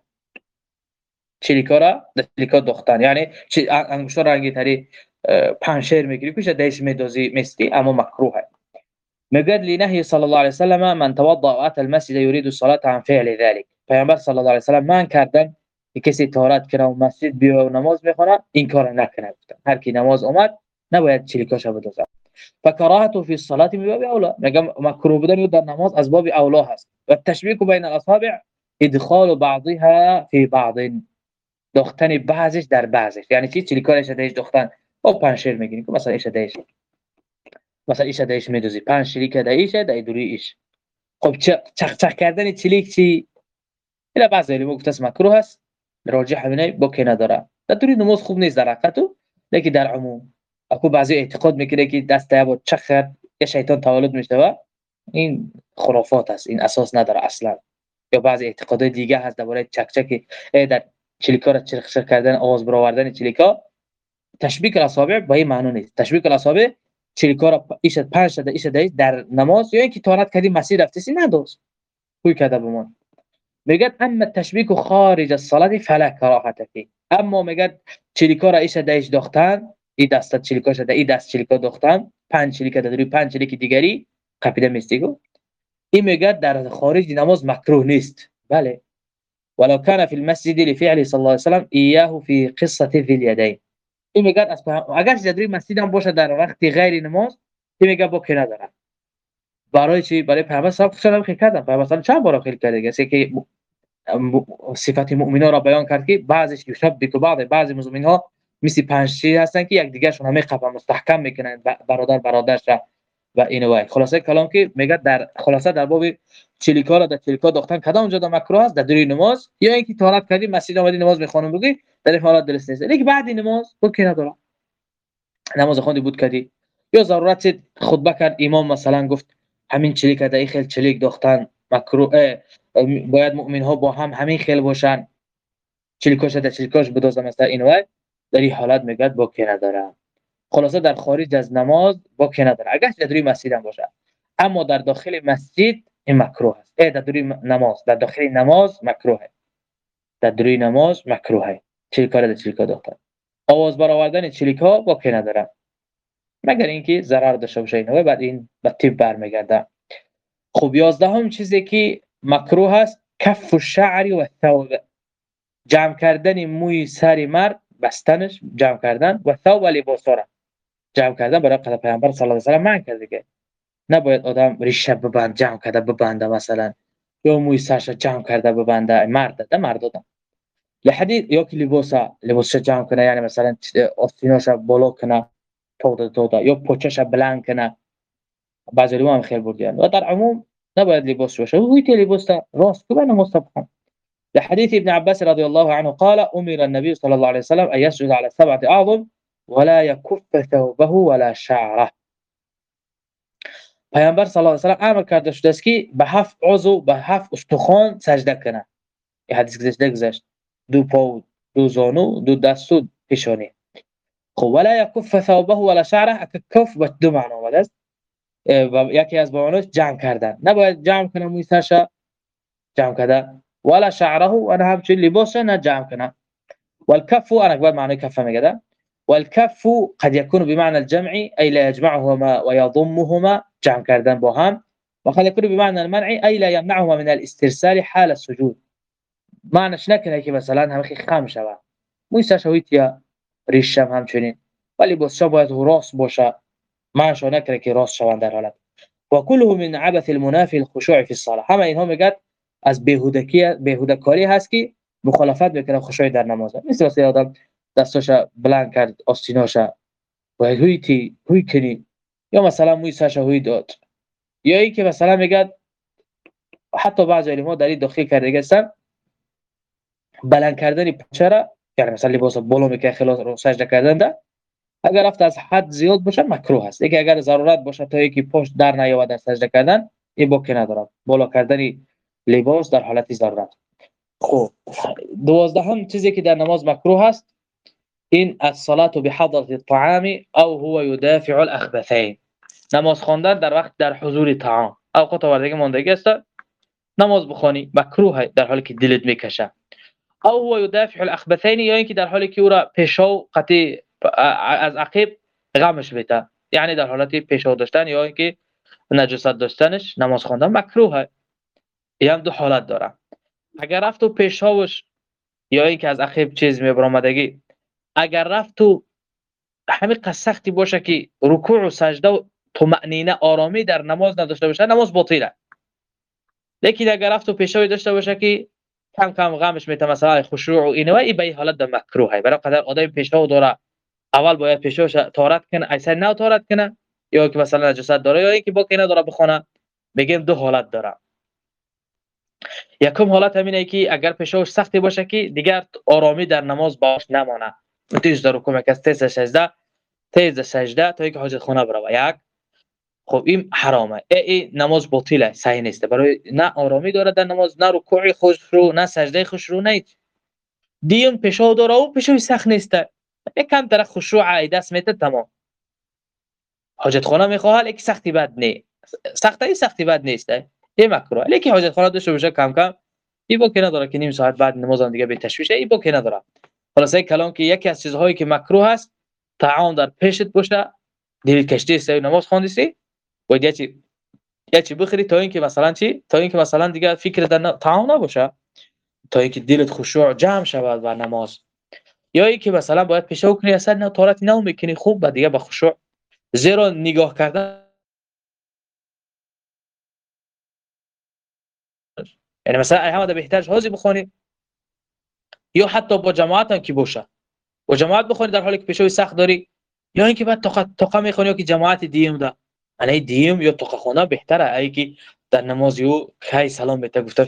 چلیکا را در چلیکا دوختن یعنی انگشتر رنگی تری پنشیر میگیری پیش دایش میدوزی مستی اما مکروه. میگد لنهی صلی الله علیه و سلم من توضأ و اتى المسجد يريد الصلاه عن فعل ذلك. پیامبر صلی الله علیه و سلم من کردن که کسی طهارت کنه و مسجد بیاد و نماز بخونه این کار نکنه. هر کی نماز اومد نباید چلیکاشو بدوزه. فکراهته فی الصلاه من باب اولا. میگم مکروه بودن در نماز از باب اولا هست. و التشبیک بین الاصابع ادخال بعضها فی بعض. دوختن بعضش در بعضش یعنی چی چلیکارش دایش دوختن او پنشیر میگیری که مثلا ایش دایش مثلا ایش دایش میدوزی پنج شلیک دایش دای دوری ایش. خب چخ چخ کردن چلیک چی الا بعضی علما گفت است مکروه است راجح همینه با که نداره. در دوری نماز خوب نیست در حقیقت لیکن در عموم اكو بعضی اعتقاد میکنه که دست با چخ کرد یه شیطان تولد میشه. این خرافات است این اساس نداره اصلا. یا بعضی اعتقادات دیگه هست درباره چک چک در چلیکا را چرخ چرخ کردن آواز برآوردن چلیکا. تشبیک الاصابع با این معنی نیست. تشبیک الاصابع چلیکا را ایش پنج تا ایش در نماز یا اینکه طهارت کردی مسیر رفتی ندوز کوی کرده بمون. میگه اما تشبیک خارج الصلاه فلا کراهه فی. اما میگه چلیکا را ایش دایش دوختن این دست چلیکاش در این دست چلیکا دوختن پنج چلیک در پنج چلیک دیگری قپیده میستیگو این میگه در خارج نماز مکروه نیست. بله ولو كان في المسجد لفعل صلى الله عليه وسلم اياه في قصه ذي اليدين. این میگه اگر در مسجد هم باشه در وقت غیر نماز این میگه با که نداره. برای چی؟ برای پیامبر صاحب خودم خیلی کردم. پیامبر صاحب چند بار خیلی کرده کسی که صفات مؤمنا را بیان کرد که بعضیش یشبه بعض بعضی مؤمنین ها مثل پنج چی هستن که یک دیگه شون همه قفا مستحکم میکنن برادر برادرش و این وای. خلاصه کلام که میگه در خلاصه در باب چلیکا را در چلیکا دوختن کدام جدا مکروه است در دوری نماز یا اینکه طهارت کردی مسجد اومدی نماز میخونم بگی در این حالت درست نیست. لیکن بعد نماز بود که نداره نماز خوندی بود کردی یا ضرورت خطبه کرد امام مثلا گفت همین چلیک در خیل چلیک دوختن مکروه باید مؤمن ها با هم همین خیل باشن چلیکاش در چلیکاش بدوزن مثلا این وای در این حالت میگه با که نداره. خلاصه در خارج از نماز با که نداره اگر در دوری مسجد هم باشه اما در داخل مسجد این مکروه است. در دوری نماز در داخل نماز مکروه در دوری نماز مکروه چلیکا در چلیکا دوختن آواز برآوردن چلیکا با که نداره مگر اینکه ضرر داشته باشه اینو بعد این به طب برمیگرده. خب یازدهم چیزی که مکروه است کف الشعر و الثوب. جمع کردن موی سر مرد بستنش جمع کردن و ثوب لباس را جمع کردن برای قد پیامبر صلی الله علیه و سلم من کرده که نباید آدم ریشه ببند جمع کرده ببنده مثلا یا موی سرش جمع کرده ببنده مرد ده مرد دادن لحدید یا که لباس لباسش جمع کنه یعنی مثلا آستیناش بالا کنه توده توده یا پوچش بلند کنه بعضی هم خیلی بردیان و در عموم نباید لباس باشه وقتی لباس راست که بنا مستبقم. لحديث ابن عباس رضي الله عنه قال أمر النبي صلى الله عليه وسلم أن يسجد على سبعة أعظم ولا يكف ثوبه ولا شعره. پیامبر صلی الله علیه و سلم امر کرده شده است که به هفت عضو به هفت استخوان سجده کنه. این حدیث گذشته گذشت دو پا دو زانو دو دست و پیشانی. خب ولا يكف ثوبه ولا شعره کف با دو معنی اومده است و یکی از معناش جمع کردن نباید جمع کنه موی سرش جمع کردن ولا شعره وانا همچنین لباسش نه جمع کنه. والكف انا بعد معنی کف میگه والكف قد يكون بمعنى الجمع اي لا يجمعهما ويضمهما جمع کردن با هم وقد يكون بمعنى المنع اي لا يمنعهما من الاسترسال حال السجود. معنیش نکنه که مثلا همخی خم شوه موی سرش یا ریشم همچنین ولی لباسش باید راست باشه معنیش نکنه که راست شوند در حالت. وكله من عبث المنافي الخشوع في الصلاه. همه اینها میگه از بیهودگی بیهودکاری هست که مخالفت میکنه خشوع در نماز. مثل واسه آدم دستش بلند کرد آستیناش و هویتی هوی کنی یا مثلا موی سرش هوی داد یا ای که مثلا میگه حتی بعضی علما در این داخل کرده هستن بلند کردن پوچه را یعنی مثلا لباس بالا میکنه خلاص رو سجده کردن ده اگر رفت از حد زیاد باشه مکروه است. دیگه اگر ضرورت باشه تا یکی پشت در نیاورد در سجده کردن این با که نداره بالا کردن لباس در حالت ضرورت. خب دوازدهم چیزی که در نماز مکروه است این الصلاة بحضرة الطعام او هو يدافع الاخبثين. نماز خواندن در وقت در حضور طعام. اوقات آوردگی ماندگی است نماز بخوانی مکروه در حالی که دلت میکشه. او هو يدافع الاخبثين یا اینکه در حالی که او را پیشو قطع از عقب غمش بده، یعنی در حالت پیشو داشتن یا اینکه نجاست داشتنش نماز خواندن مکروه. این هم دو حالت داره. اگر رفت تو پیشاوش یا اینکه از عقب چیز میبرامدگی، اگر رفت تو همین قسختی باشه که رکوع و سجده و طمأنینه آرامی در نماز نداشته باشه نماز باطله. لیکن اگر رفت تو پیشاوی داشته باشه که کم کم غمش میته مثلا خشوع و اینو ای به حالت در مکروه. برای قدر آدم پیشاو داره اول باید پیشاوش طهارت کنه، ایسا نه طهارت کنه یا که مثلا نجاست داره یا اینکه باقی نداره بخونه. بگیم دو حالت داره. یکم حالت همینه که اگر پیشاوش سختی باشه که دیگر آرامی در نماز باش نمانه، تیز در رکوع میکس تیز سجده تیز سجده تا اینکه حاجت خانه بره یک. خب این حرامه، ای, ای نماز باطله، صحیح نیست. برای نه آرامی داره در نماز، نه رکوع خشوع، نه سجده خشوع، نه دیم پیشاو داره و پیشاوی سخت نیست. یکم در خشوع ای دست میته تمام. حاجت خانه میخواد یک سختی بد نه، سختی سختی بد نیست. این مکروه. لیکن حاجت خانه داشته باشه کم کم ای با که نداره که نیم ساعت بعد نماز دیگه به تشویشه، ای با که نداره. خلاصه کلام که یکی از چیزهایی که مکروه است طعام در پیشت باشه، دل کشتی است نماز خواندی و دیگه چی یا چی بخری تا اینکه مثلا چی تا اینکه مثلا دیگه فکر در طعام نباشه، تا اینکه دلت خشوع جمع شود بر نماز. یا اینکه مثلا باید پیشو کنی اصلا نه طهارت نه میکنی خوب بعد دیگه با خشوع، زیرا نگاه کردن یعنی مثلا همه ده بهترش حاضر بخونی یا حتی با جماعت هم که باشه و جماعت بخونی در حالی که پیشوی سخت داری، یا اینکه بعد طاقت طاقت میخونی یا که جماعت دیم ده یعنی دیم یا طاقت خونه بهتره. ای که در نماز یو خی سلام بهت گفته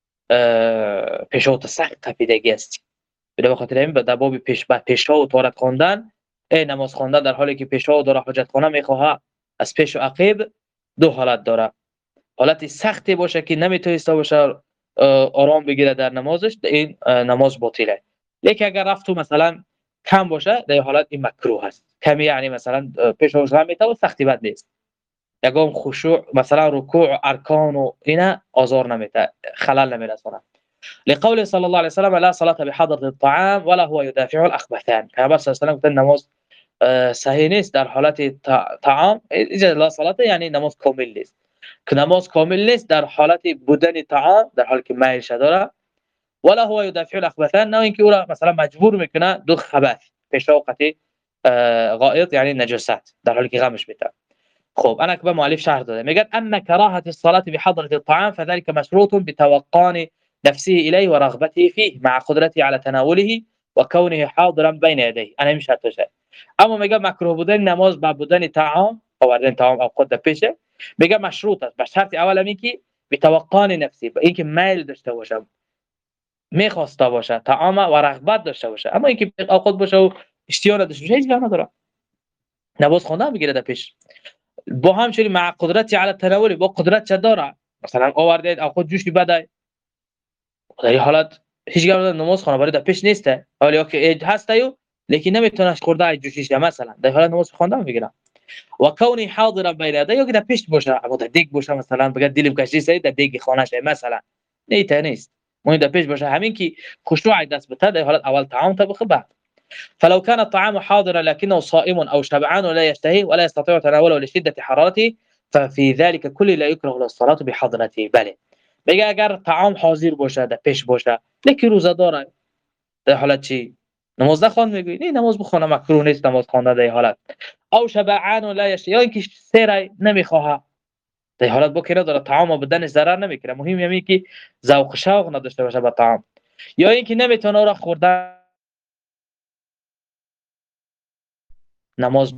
پیشوت سخت تپیدگی است. به خاطر این در باب پیش بعد پیشا و طهارت خواندن ای نماز خواندن در حالی که پیشا داره حاجت خانه میخواه از پیش و عقب دو حالت داره. حالت سختی باشه که نمیتونسته باشه آرام بگیره در نمازش، این نماز باطله. لیکن اگر رفت مثلا کم باشه در حالت این مکروه است. کمی یعنی مثلا پیشا و میته و سختی بد نیست. یگام خشوع مثلا رکوع ارکان و اینا آزار نمیده، خلل نمیرسونه. لقول صلى الله عليه وسلم لا صلاة بحضرة الطعام ولا هو يدافع الاخبثان. پیامبر صلی الله علیه و سلم نماز صحیح نیست در حالت طعام، اجازه لا صلاة یعنی نماز کامل نیست. که نماز کامل نیست در حالت بودن طعام در حالی که میل داره، ولا هو يدافع الاخبثان نه اینکه او را مثلا مجبور میکنه دو خبث پیشاوقت غائط یعنی نجاست در حالی که غمش میده. خب انا که به مؤلف شرح داده میگه اما کراهه الصلاه بحضره الطعام فذلك مشروط بتوقان نفسه اليه ورغبته فيه مع قدرته على تناوله وكونه حاضرا بين يديه. انا مش شرطشه. اما میگه مکروه بودن نماز با بودن طعام آوردن طعام او خود پیشه، میگه مشروط است به شرط اول اینکه که بتوقان نفسه، اینکه میل داشته باشه میخواسته باشه طعام و رغبت داشته باشه. اما اینکه اوقات باشه و اشتیاق داشته باشه هیچ کار نداره، نماز خوندن بگیره در پیش. با همچنین مع قدرت علی تناول، با قدرت چه داره مثلا آوردید او خود جوشی بده در این حالت هیچ گرد نماز خونه برای در پیش نیسته، ولی اوکی هستیو لیکن نمیتونش خورده جوشیش مثلا در حالت نماز خواندن بگیرم. و کونی حاضر بین یدی یا که در پیش باشه اما در دیگ باشه مثلا بگه دلم کشی سید در دیگ خانه شه مثلا نیت نیست اون در پیش باشه همین که خشوع دست بده در حالت اول طعام طبخ بعد. فلو كان الطعام حاضرا لكنه صائم او شبعان ولا يشتهي ولا يستطيع تناوله لشده حرارته ففي ذلك كل لا يكره الصلاه بحضرته. بله میگه اگر طعام حاضر باشه در پیش باشه لیکن روزه داره در حالت چی نماز نخوان میگی نه نماز بخونه مکروه نیست نماز خواندن در حالت. او شبعان ولا يشتهي یا اینکه سیر نمیخواه در حالت با که نداره طعام بدنش ضرر نمیکنه، مهم اینه که ذوق شوق نداشته باشه به طعام، یا اینکه نمیتونه را خوردن نماز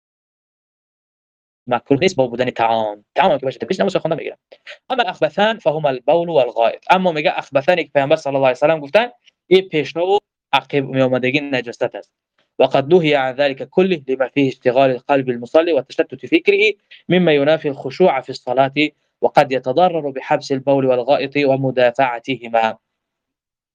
مکروه نیست با بودن طعام. طعام که باشه پیش نماز خواندن بگیره. اما الاخبثان فهم البول والغائط. اما میگه اخبثانی که پیامبر صلی الله علیه و سلم گفتن این پیشرو و عقب میآمدگی نجاست است. وقد نهي عن ذلك كله لما فيه اشتغال قلب المصلي وتشتت فكره مما ينافي الخشوع في الصلاة وقد يتضرر بحبس البول والغائط ومدافعتهما.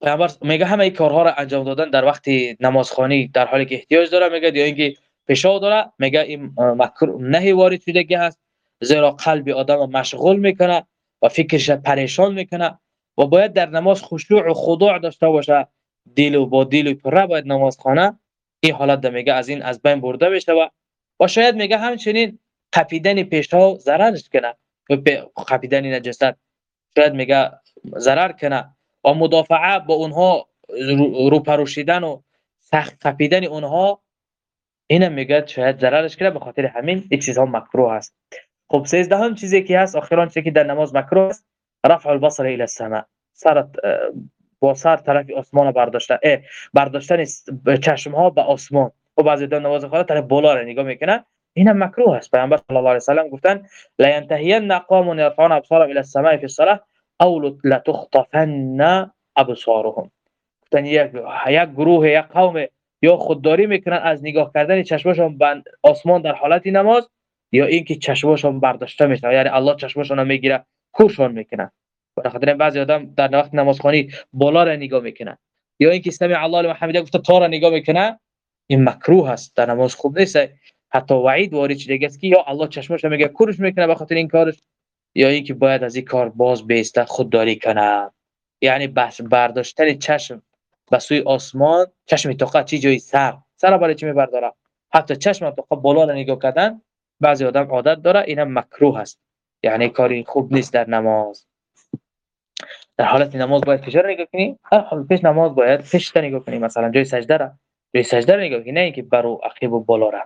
پیامبر میگه همه این کارها را انجام دادن در وقت نمازخوانی در حالی که احتیاج داره، میگه یا اینکه پیشا داره، میگه این مکروه نهی وارد شدگی هست، زیرا قلب آدم مشغول میکنه و فکرش پریشان میکنه و باید در نماز خشوع و خضوع داشته باشه، دل و با دل و پره باید نماز خوانه. این حالت ده میگه از این از بین برده بشه و و شاید میگه همچنین قپیدن پیشا ضررش کنه و قپیدن نجاست شاید میگه ضرر کنه و مدافعه با اونها رو پروشیدن و سخت قپیدن اونها اینم میگه شاید ضررش کنه، به خاطر همین این چیزها مکروه است. خب سیزدهم چیزی که هست، آخران چیزی که در نماز مکروه است، رفع البصر الى السماء، سرت با سر طرف آسمان برداشتن، برداشتن چشم ها به آسمان و بعضی در نماز خدا طرف بالا را نگاه میکنه، اینم مکروه است. پیامبر صلی الله علیه و سلم گفتن لا ينتهين اقوام يرفعون ابصارهم الى السماء في الصلاه او لتخطفن ابصارهم. گفتن یک یک گروه یک قوم یا خودداری میکنن از نگاه کردن چشمشون به آسمان در حالت نماز، یا اینکه چشمشون برداشته میشه، یعنی الله چشمشون رو میگیره کورشون میکنه. به خاطر بعضی آدم در وقت نمازخوانی بالا را نگاه میکنه، یا اینکه سمع الله لمن حمده گفته تا را نگاه میکنه، این مکروه است، در نماز خوب نیست. حتی وعید وارد شده است که یا الله چشمش رو میگه کورش میکنه به خاطر این کارش، یا اینکه باید از این کار باز بیسته خودداری کنه. یعنی برداشتن چشم به سوی آسمان، چشم تا چی جای سر سر برای چی میبرداره، حتی چشم تا بالا را نگاه کردن بعضی آدم عادت داره، اینم مکروه است، یعنی کاری خوب نیست در نماز. در حالت نماز باید پیش را نگاه کنی، هر حال پیش نماز باید پیش را نگاه کنی، مثلا جای سجده را جای سجده را نگاه کنی، نه اینکه برو عقب و بالا را.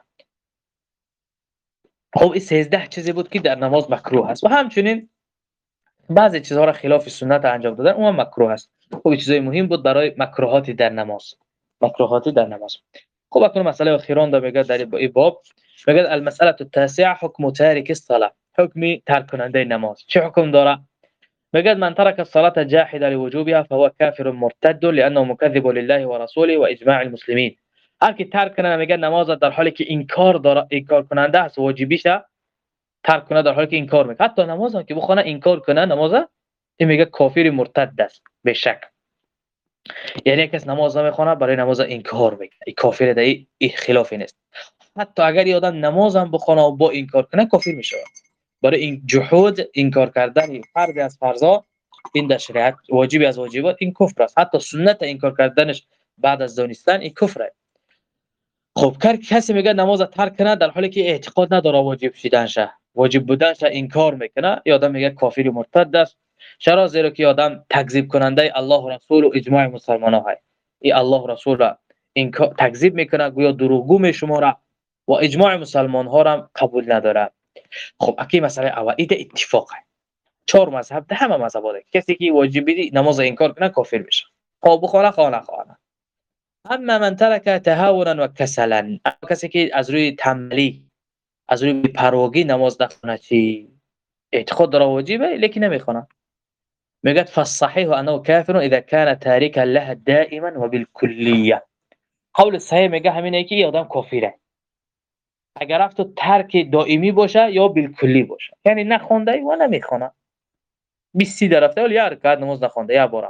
خب این سیزده چیزی بود که در نماز مکروه است و همچنین بعضی چیزها را خلاف سنت انجام دادن اون مکروه است. خب چیزای مهم بود برای مکروهات در نماز، مکروهات در نماز. خب اکنون مسئله اخیران دا میگه در این باب، میگه المساله التاسعه حکم تارک الصلاه، حکم ترک کننده نماز چه حکم داره؟ میگه من ترک الصلاه جاحدا لوجوبها فهو کافر مرتد لانه مكذب لله ورسوله واجماع المسلمین. هر کی ترک کنه میگه نماز در حالی که انکار داره، انکار کننده است، واجبیشه ترک کنه در حالی که انکار میکنه، حتی نماز هم که بخونه انکار کنه نماز، این میگه کافر مرتد است به شک. یعنی کس نماز نمیخونه برای نماز انکار میکنه، این کافر ده، این خلافی نیست. حتی اگر یادم نماز هم بخونه و با انکار کنه کافر میشه، برای این جحود انکار کردن فرض از فرضا این در شریعت واجبی از واجبات این کفر است، حتی سنت انکار کردنش بعد از دانستن این کفره. خب کسی میگه نماز ترک کنه در حالی که اعتقاد نداره واجب شدنشه، واجب بودنش انکار میکنه، یادم میگه کافر مرتد است. چرا؟ زیرا که آدم تکذیب کننده الله و رسول و اجماع مسلمان ها هست. این الله و رسول را این تکذیب میکنه، گویا دروغگو میشماره و اجماع مسلمان ها را قبول نداره. خب اکی مسئله اول این اتفاقه، چهار مذهب ده همه مذهبا ده کسی که واجبی نماز انکار کنه کافر میشه، خب بخونه خانه خانه. اما من ترک تهاونا و کسلا، کسی که از روی تنبلی از روی بی‌پروایی نماز نخونه، چی اعتقاد داره واجبه لیکن نمیخونه، میگه فالصحيح انه كافر اذا كان تاركا لها دائما وبالكليه. قول صحیح میگه همینه که آدم کافره اگر رفت ترک دائمی باشه یا بالکلی باشه، یعنی نخونده و نمیخونه، بیست درفته ولی هر کار نماز نخونده یا بارم،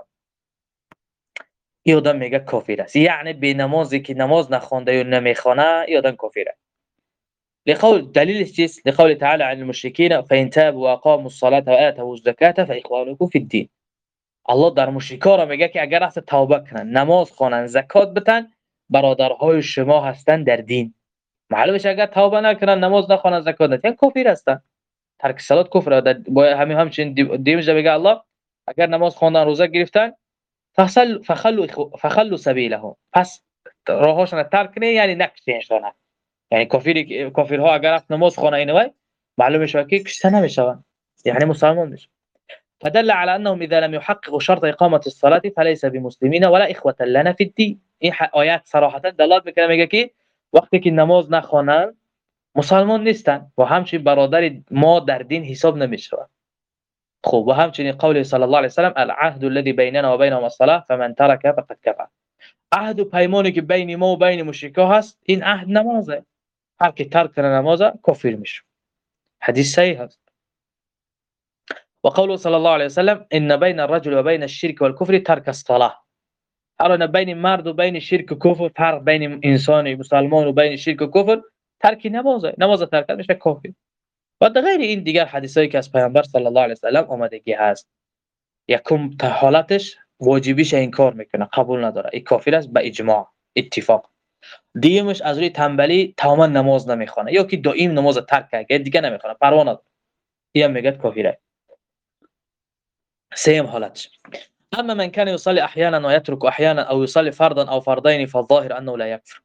این آدم میگه کافر است. یعنی به نمازی که نماز نخونده و نمیخونه این آدم کافره. لقول دلیلش چیست؟ لقول تعالی عن المشركين فإن تابوا وأقاموا الصلاة وآتوا الزكاة فإخوانكم في الدين. الله در مشرکا میگه که اگر از توبه کنن، نماز خوانن، زکات بدن، برادرهای شما هستند در دین. معلومه اگر توبه نکنن، نماز نخوانن، زکات ندن، کافر هستند. ترک صلات کفر. با همین همچین دیمش میگه الله اگر نماز خواندن، روزه گرفتن، فخلوا فخلوا فخلوا سبیلهم، پس راهاشون ترک کنه، یعنی نکشینشون. یعنی کافری کافرها اگر نماز خونه اینوای معلومه شو که کشته نمیشون، یعنی مسلمان میشن. فدل على انهم اذا لم يحققوا شرط اقامه الصلاه فليس بمسلمين ولا اخوه لنا في الدين. این آیات صراحتا دلالت میکنه میگه که وقتی که نماز نخوانن مسلمان نیستن و همچنین برادر ما در دین حساب نمیشن. خب و همچنین قول صلی الله علیه و سلم العهد الذي بيننا وبينهم الصلاه فمن ترك فقد كفر. عهد و پیمانی که بین ما و بین مشرکا هست این عهد نمازه، هر کی ترک کنه نماز کافر میشه. حدیث صحیح است. وقوله صلى الله عليه وسلم إن بين الرجل وبين الشرك والكفر ترك الصلاة. حالا بین مرد و بین شرک و کفر، فرق بین انسان مسلمان و بین شرک و کفر ترک نماز، نماز ترک میشه کافر. و غیر این دیگر حدیثایی که از پیامبر صلی الله علیه و سلم آمدگی هست. یکم تا حالتش واجبیش انکار میکنه، قبول نداره، این کافر است به اجماع اتفاق. دیمش از روی تنبلی تماما نماز نمیخونه یا که دائم نماز ترک کرده دیگه نمیخونه، پروا نداره، این میگه کافره. سیم حالتش. اما من كان يصلي احيانا ويترك احيانا او يصلي فرضا او فرضين فالظاهر انه لا يكفر.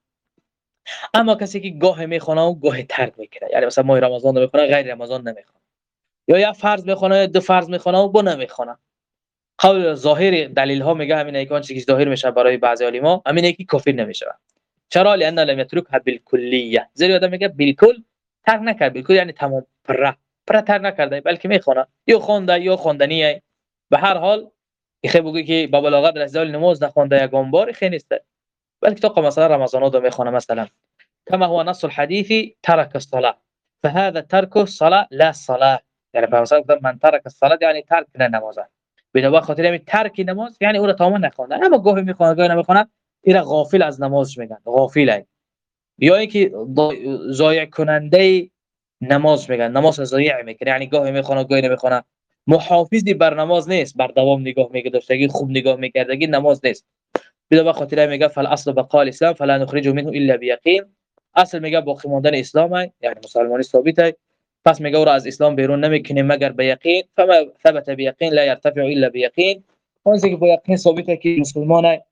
اما کسی که گاه میخونه و گاه ترک میکنه، یعنی مثلا ماه رمضان میخونه غیر رمضان نمیخونه، یا یا فرض میخونه یا دو فرض میخونه و با نمیخونه، قول ظاهر دلیل ها میگه همینه که اون چیزی که ظاهر میشه برای بعضی علما همینه که کافر نمیشه. چرا؟ لان لم يتركها بالکلیه، زیرا آدم میگه بالکل ترک نکرد، بالکل یعنی تمام پر پر ترک نکرده، بلکه میخونه یا خونده یا خوندنیه. به هر حال اخی بگی که با بلاغت رسول نماز نخونده یگان بار اخی نیست، بلکه تو مثلا رمضان رو میخونه. مثلا كما هو نص الحديث ترك الصلاه فهذا ترك الصلاه لا الصلاه، يعني مثلا من ترك الصلاه يعني ترك نماز، بدون خاطر همین ترک نماز یعنی او را تمام نخونده، اما گاهی میخونه گاهی نمیخونه، این را غافل از نمازش میگن، غافله. یا اینکه ضایع کننده نماز میگن، نماز ضایع میکنه، یعنی گاهی میخونه گاهی نمیخونه، محافظی بر نماز نیست، بر دوام نگاه میگه داشتگی خوب نگاه میکردگی نماز نیست. بدون خاطر میگه فالاصل بقاء الاسلام فلا نخرجه منه الا بيقين، اصل میگه باقی ماندن اسلامه، یعنی مسلمانی ثابته، پس میگه او را از اسلام بیرون نمیکنیم مگر به یقین، فما ثبت بيقين لا يرتفع الا بيقين. اون چیزی که با یقین ثابته که مسلمانه،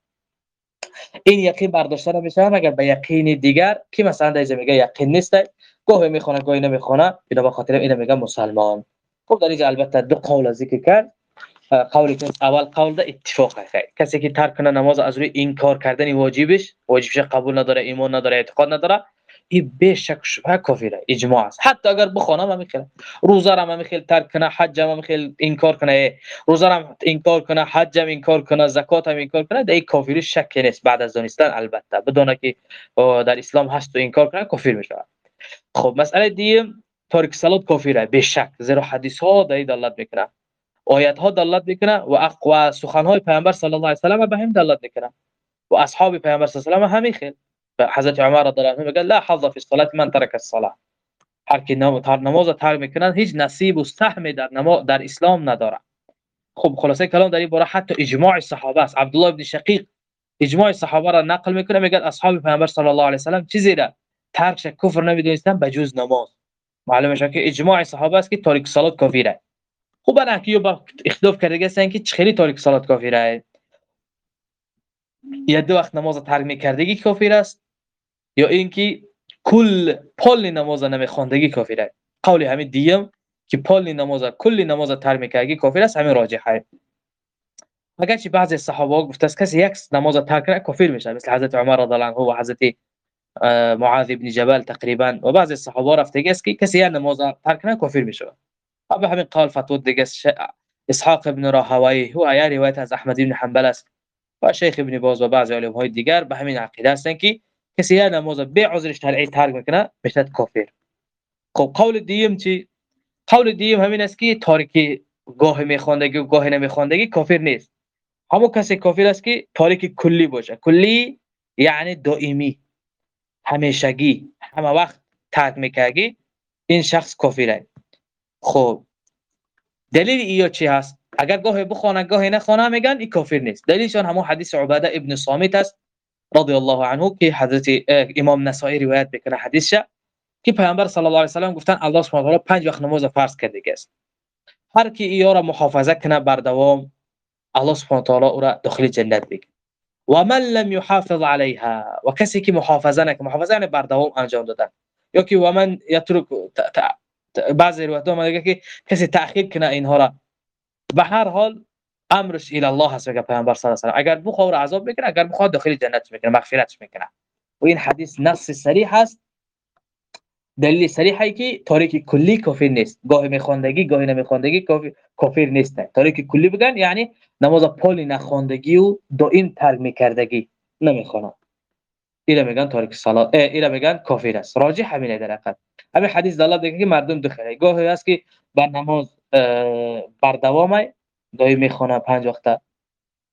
این یقین برداشته نمیشه مگر به یقین دیگر که مثلا در میگه یقین نیست، گاهی میخونه گاهی نمیخونه، بدون خاطر اینو میگه مسلمان. خب در اینجا البته دو قول ذکر کرد. قولی که اول قول ده اتفاقه، کسی که ترک کنه نماز از روی انکار کردن واجبش، واجبش قبول نداره، ایمان نداره، اعتقاد نداره، این به شک شبهه کافره، اجماع است. حتی اگر بخونه هم میخوره، روزه هم میخواد ترک کنه، حج هم میخواد انکار کنه، روزه هم انکار کنه، حج هم انکار کنه، زکات هم انکار کنه، در این کافری شک نیست بعد از دانستن، البته بدونه که در اسلام هست و انکار کنه کافر میشه. خب مسئله دیم تارک صلات کافره به شک، زیرا حدیث ها در این دلالت میکنه، آیات ها دلالت میکنه و اقوا سخن های پیامبر صلی الله علیه و سلم به هم دلالت میکنه و اصحاب پیامبر صلی الله علیه و سلم همین خیل. حضرت عمر رضی الله عنه میگه لا حظ فی الصلاه من ترک الصلاه، هر کی نماز ترک میکنه هیچ نصیب و سهم در نماز در اسلام نداره. خب خلاصه کلام در این باره حتی اجماع صحابه است. عبدالله ابن شقیق اجماع صحابه را نقل میکنه، میگه اصحاب پیامبر صلی الله علیه و سلم چیزی را ترک کفر نمیدونستن به جز نماز. معلومه که اجماع صحابه است که تارک صلات کافره. خب انا کیو با اختلاف کرده گستن که چخیلی تارک صلات کافره، یا دو وقت نماز ترک میکردگی کافر است، یا اینکه کل پل نماز نمیخواندگی کافره. قول همین دیم که پل نماز کل نماز ترک میکردگی کافر است، همین راجحه. اگرچه بعضی صحابه گفته است کسی یک نماز ترک کنه کافر میشه، مثل حضرت عمر رضی الله عنه و حضرت معاذ ابن جبل تقریبا، و بعضی صحابه رفته است که کسی یک نماز ترک کنه کافر میشه. ابا همین قول فتوا دیگه اسحاق ابن راهوی هو یا روایت از احمد ابن حنبل است و شیخ ابن باز و بعضی علمای دیگر به همین عقیده هستند که کسی یک نماز به عذر شرعی ترک میکنه میشه کافر. خب قول دیم چی؟ قول دیم همین است که تارک گاه میخواندگی و گاه نمیخواندگی کافر نیست. همون کسی کافر است که تارک کلی باشه، کلی یعنی دائمی، همیشگی، همه وقت ترک میکنه، این شخص کافره. خب دلیل ایو چی هست؟ اگر گاهی بخونه گاهی نخونه میگن این کافر نیست. دلیلشون همون حدیث عباده ابن صامت است رضی الله عنه که حضرت امام نسائی روایت میکنه حدیثش، که پیامبر صلی الله علیه و سلم گفتن الله سبحانه و تعالی پنج وقت نماز فرض کرده است، هر کی ایو را محافظه کنه بر دوام الله سبحانه و تعالی او را داخل جنت میکنه. و من لم يحافظ عليها، و کسی که محافظه نکنه، محافظه یعنی بر دوام انجام دادن، یا که و من یترک بعضی روایت ها میگه که کسی تأخیر کنه اینها را، به هر حال امرش الی الله هست. میگه پیامبر صلی الله علیه و آله اگر بخواد عذاب میکنه، اگر بخواد داخل جنت میکنه، مغفرتش میکنه. و این حدیث نص صریح است، دلیل صریحی که تاریک کلی کافر نیست، گاهی میخواندگی گاهی نمیخواندگی کافر کافر نیست. تاریک کلی بگن یعنی نماز پالی نخواندگی و دائم ترک میکردگی نمیخونه، اینا میگن تاریک صلات، اینا میگن کافر است. راجح همینه در حقیقت. همین حدیث دلالت میکنه که مردم دخیله گاهی است که بر نماز بر دوامه دائم میخونه پنج وقته،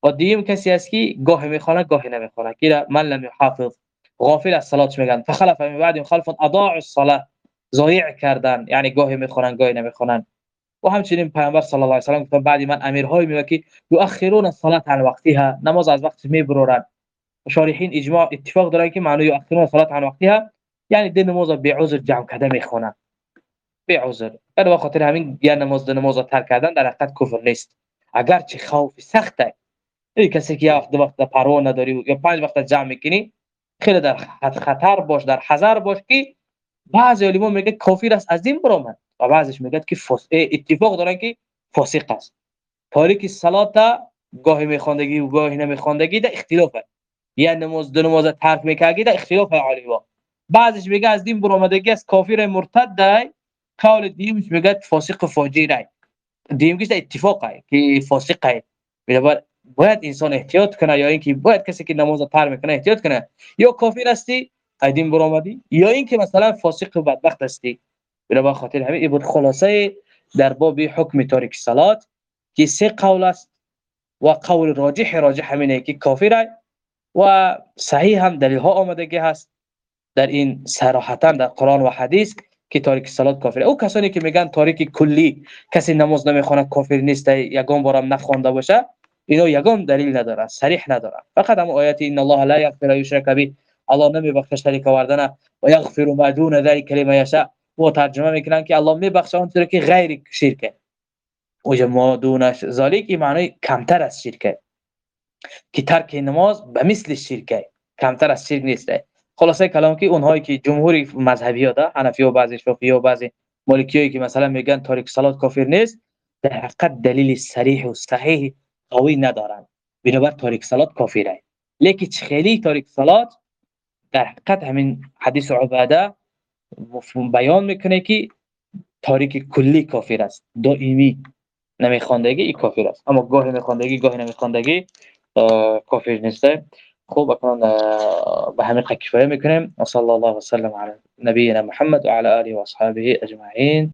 و دوم کسی است که گاهی میخونه گاهی نمیخونه که من لم يحافظ غافل از صلاتش میگن فخلف من بعد خلف اضاعوا الصلاه ضایع کردن یعنی گاهی میخونن گاهی نمیخونن و همچنین پیامبر صلی الله علیه و سلم گفت بعد من امیرهای میگه که یؤخرون الصلاه عن وقتها نماز از وقتش میبرورن شارحین اجماع اتفاق دارن که معنی یؤخرون الصلاه عن وقتها یعنی دین نماز به عذر جمع کرده میخونن به عذر در خاطر همین یا نماز نماز ترک کردن در حقیقت کفر نیست اگر چه خوف سخته این کسی که یک دو وقت پروا نداری یا پنج وقت جمع میکنی خیلی در خطر باش در حذر باش که بعضی علما میگه کافر است از این برآمد و بعضیش میگه که اتفاق دارن که فاسق است تاریک صلات گاهی میخوندگی و گاهی نمیخوندگی در اختلافه یا نماز دو نماز ترک میکردی در اختلاف علما بعضیش میگه از دین برآمدگی است کافر مرتد ده قول دیمش میگه فاسق فاجر دیمگیش اتفاقه که فاسقه بنابر باید انسان احتیاط کنه یا اینکه باید کسی که نماز ترک میکنه احتیاط کنه یا کافر هستی دین برآمدی یا اینکه مثلا فاسق و بدبخت هستی بنابر خاطر همین این بود خلاصه در باب حکم تاریک صلات که سه قول است و قول راجح راجح همینه که کافره و صحیح هم دلیل ها آمدگی هست در این صراحتا در قرآن و حدیث که تاریک صلات کافره او کسانی که میگن تاریک کلی کسی نماز نمیخونه کافر نیست یگان بارم نخوانده باشه اینا یگان دلیل نداره صریح نداره فقط هم آیات ان الله لا یغفر یشرک به الله نمیبخشه شریک آوردن و یغفر ما دون ذلك لمن یشاء و ترجمه میکنن که الله میبخشه اون چیزی که غیر شرکه و ما دون ذلك معنی کمتر از شرکه که ترک نماز به مثل شرکه کمتر از شرک نیست خلاصه کلام که اونهایی که جمهوری مذهبی ها ده حنفی و بعضی شافعی و بعضی مالکیایی که مثلا میگن تاریک صلات کافر نیست در حقیقت دلیل صریح و صحیح قوی ندارن بنابر تاریک صلات کافره لیکن خیلی تاریک صلات در حقیقت همین حدیث عباده بیان میکنه که تاریک کلی کافر است دائمی نمیخواندگی این کافر است اما گاهی میخواندگی گاهی نمیخواندگی کافر نیست خوب اکنون به همین کفایه میکنیم و صلی الله و سلم علی نبینا محمد و علی آله و اصحابه اجمعین.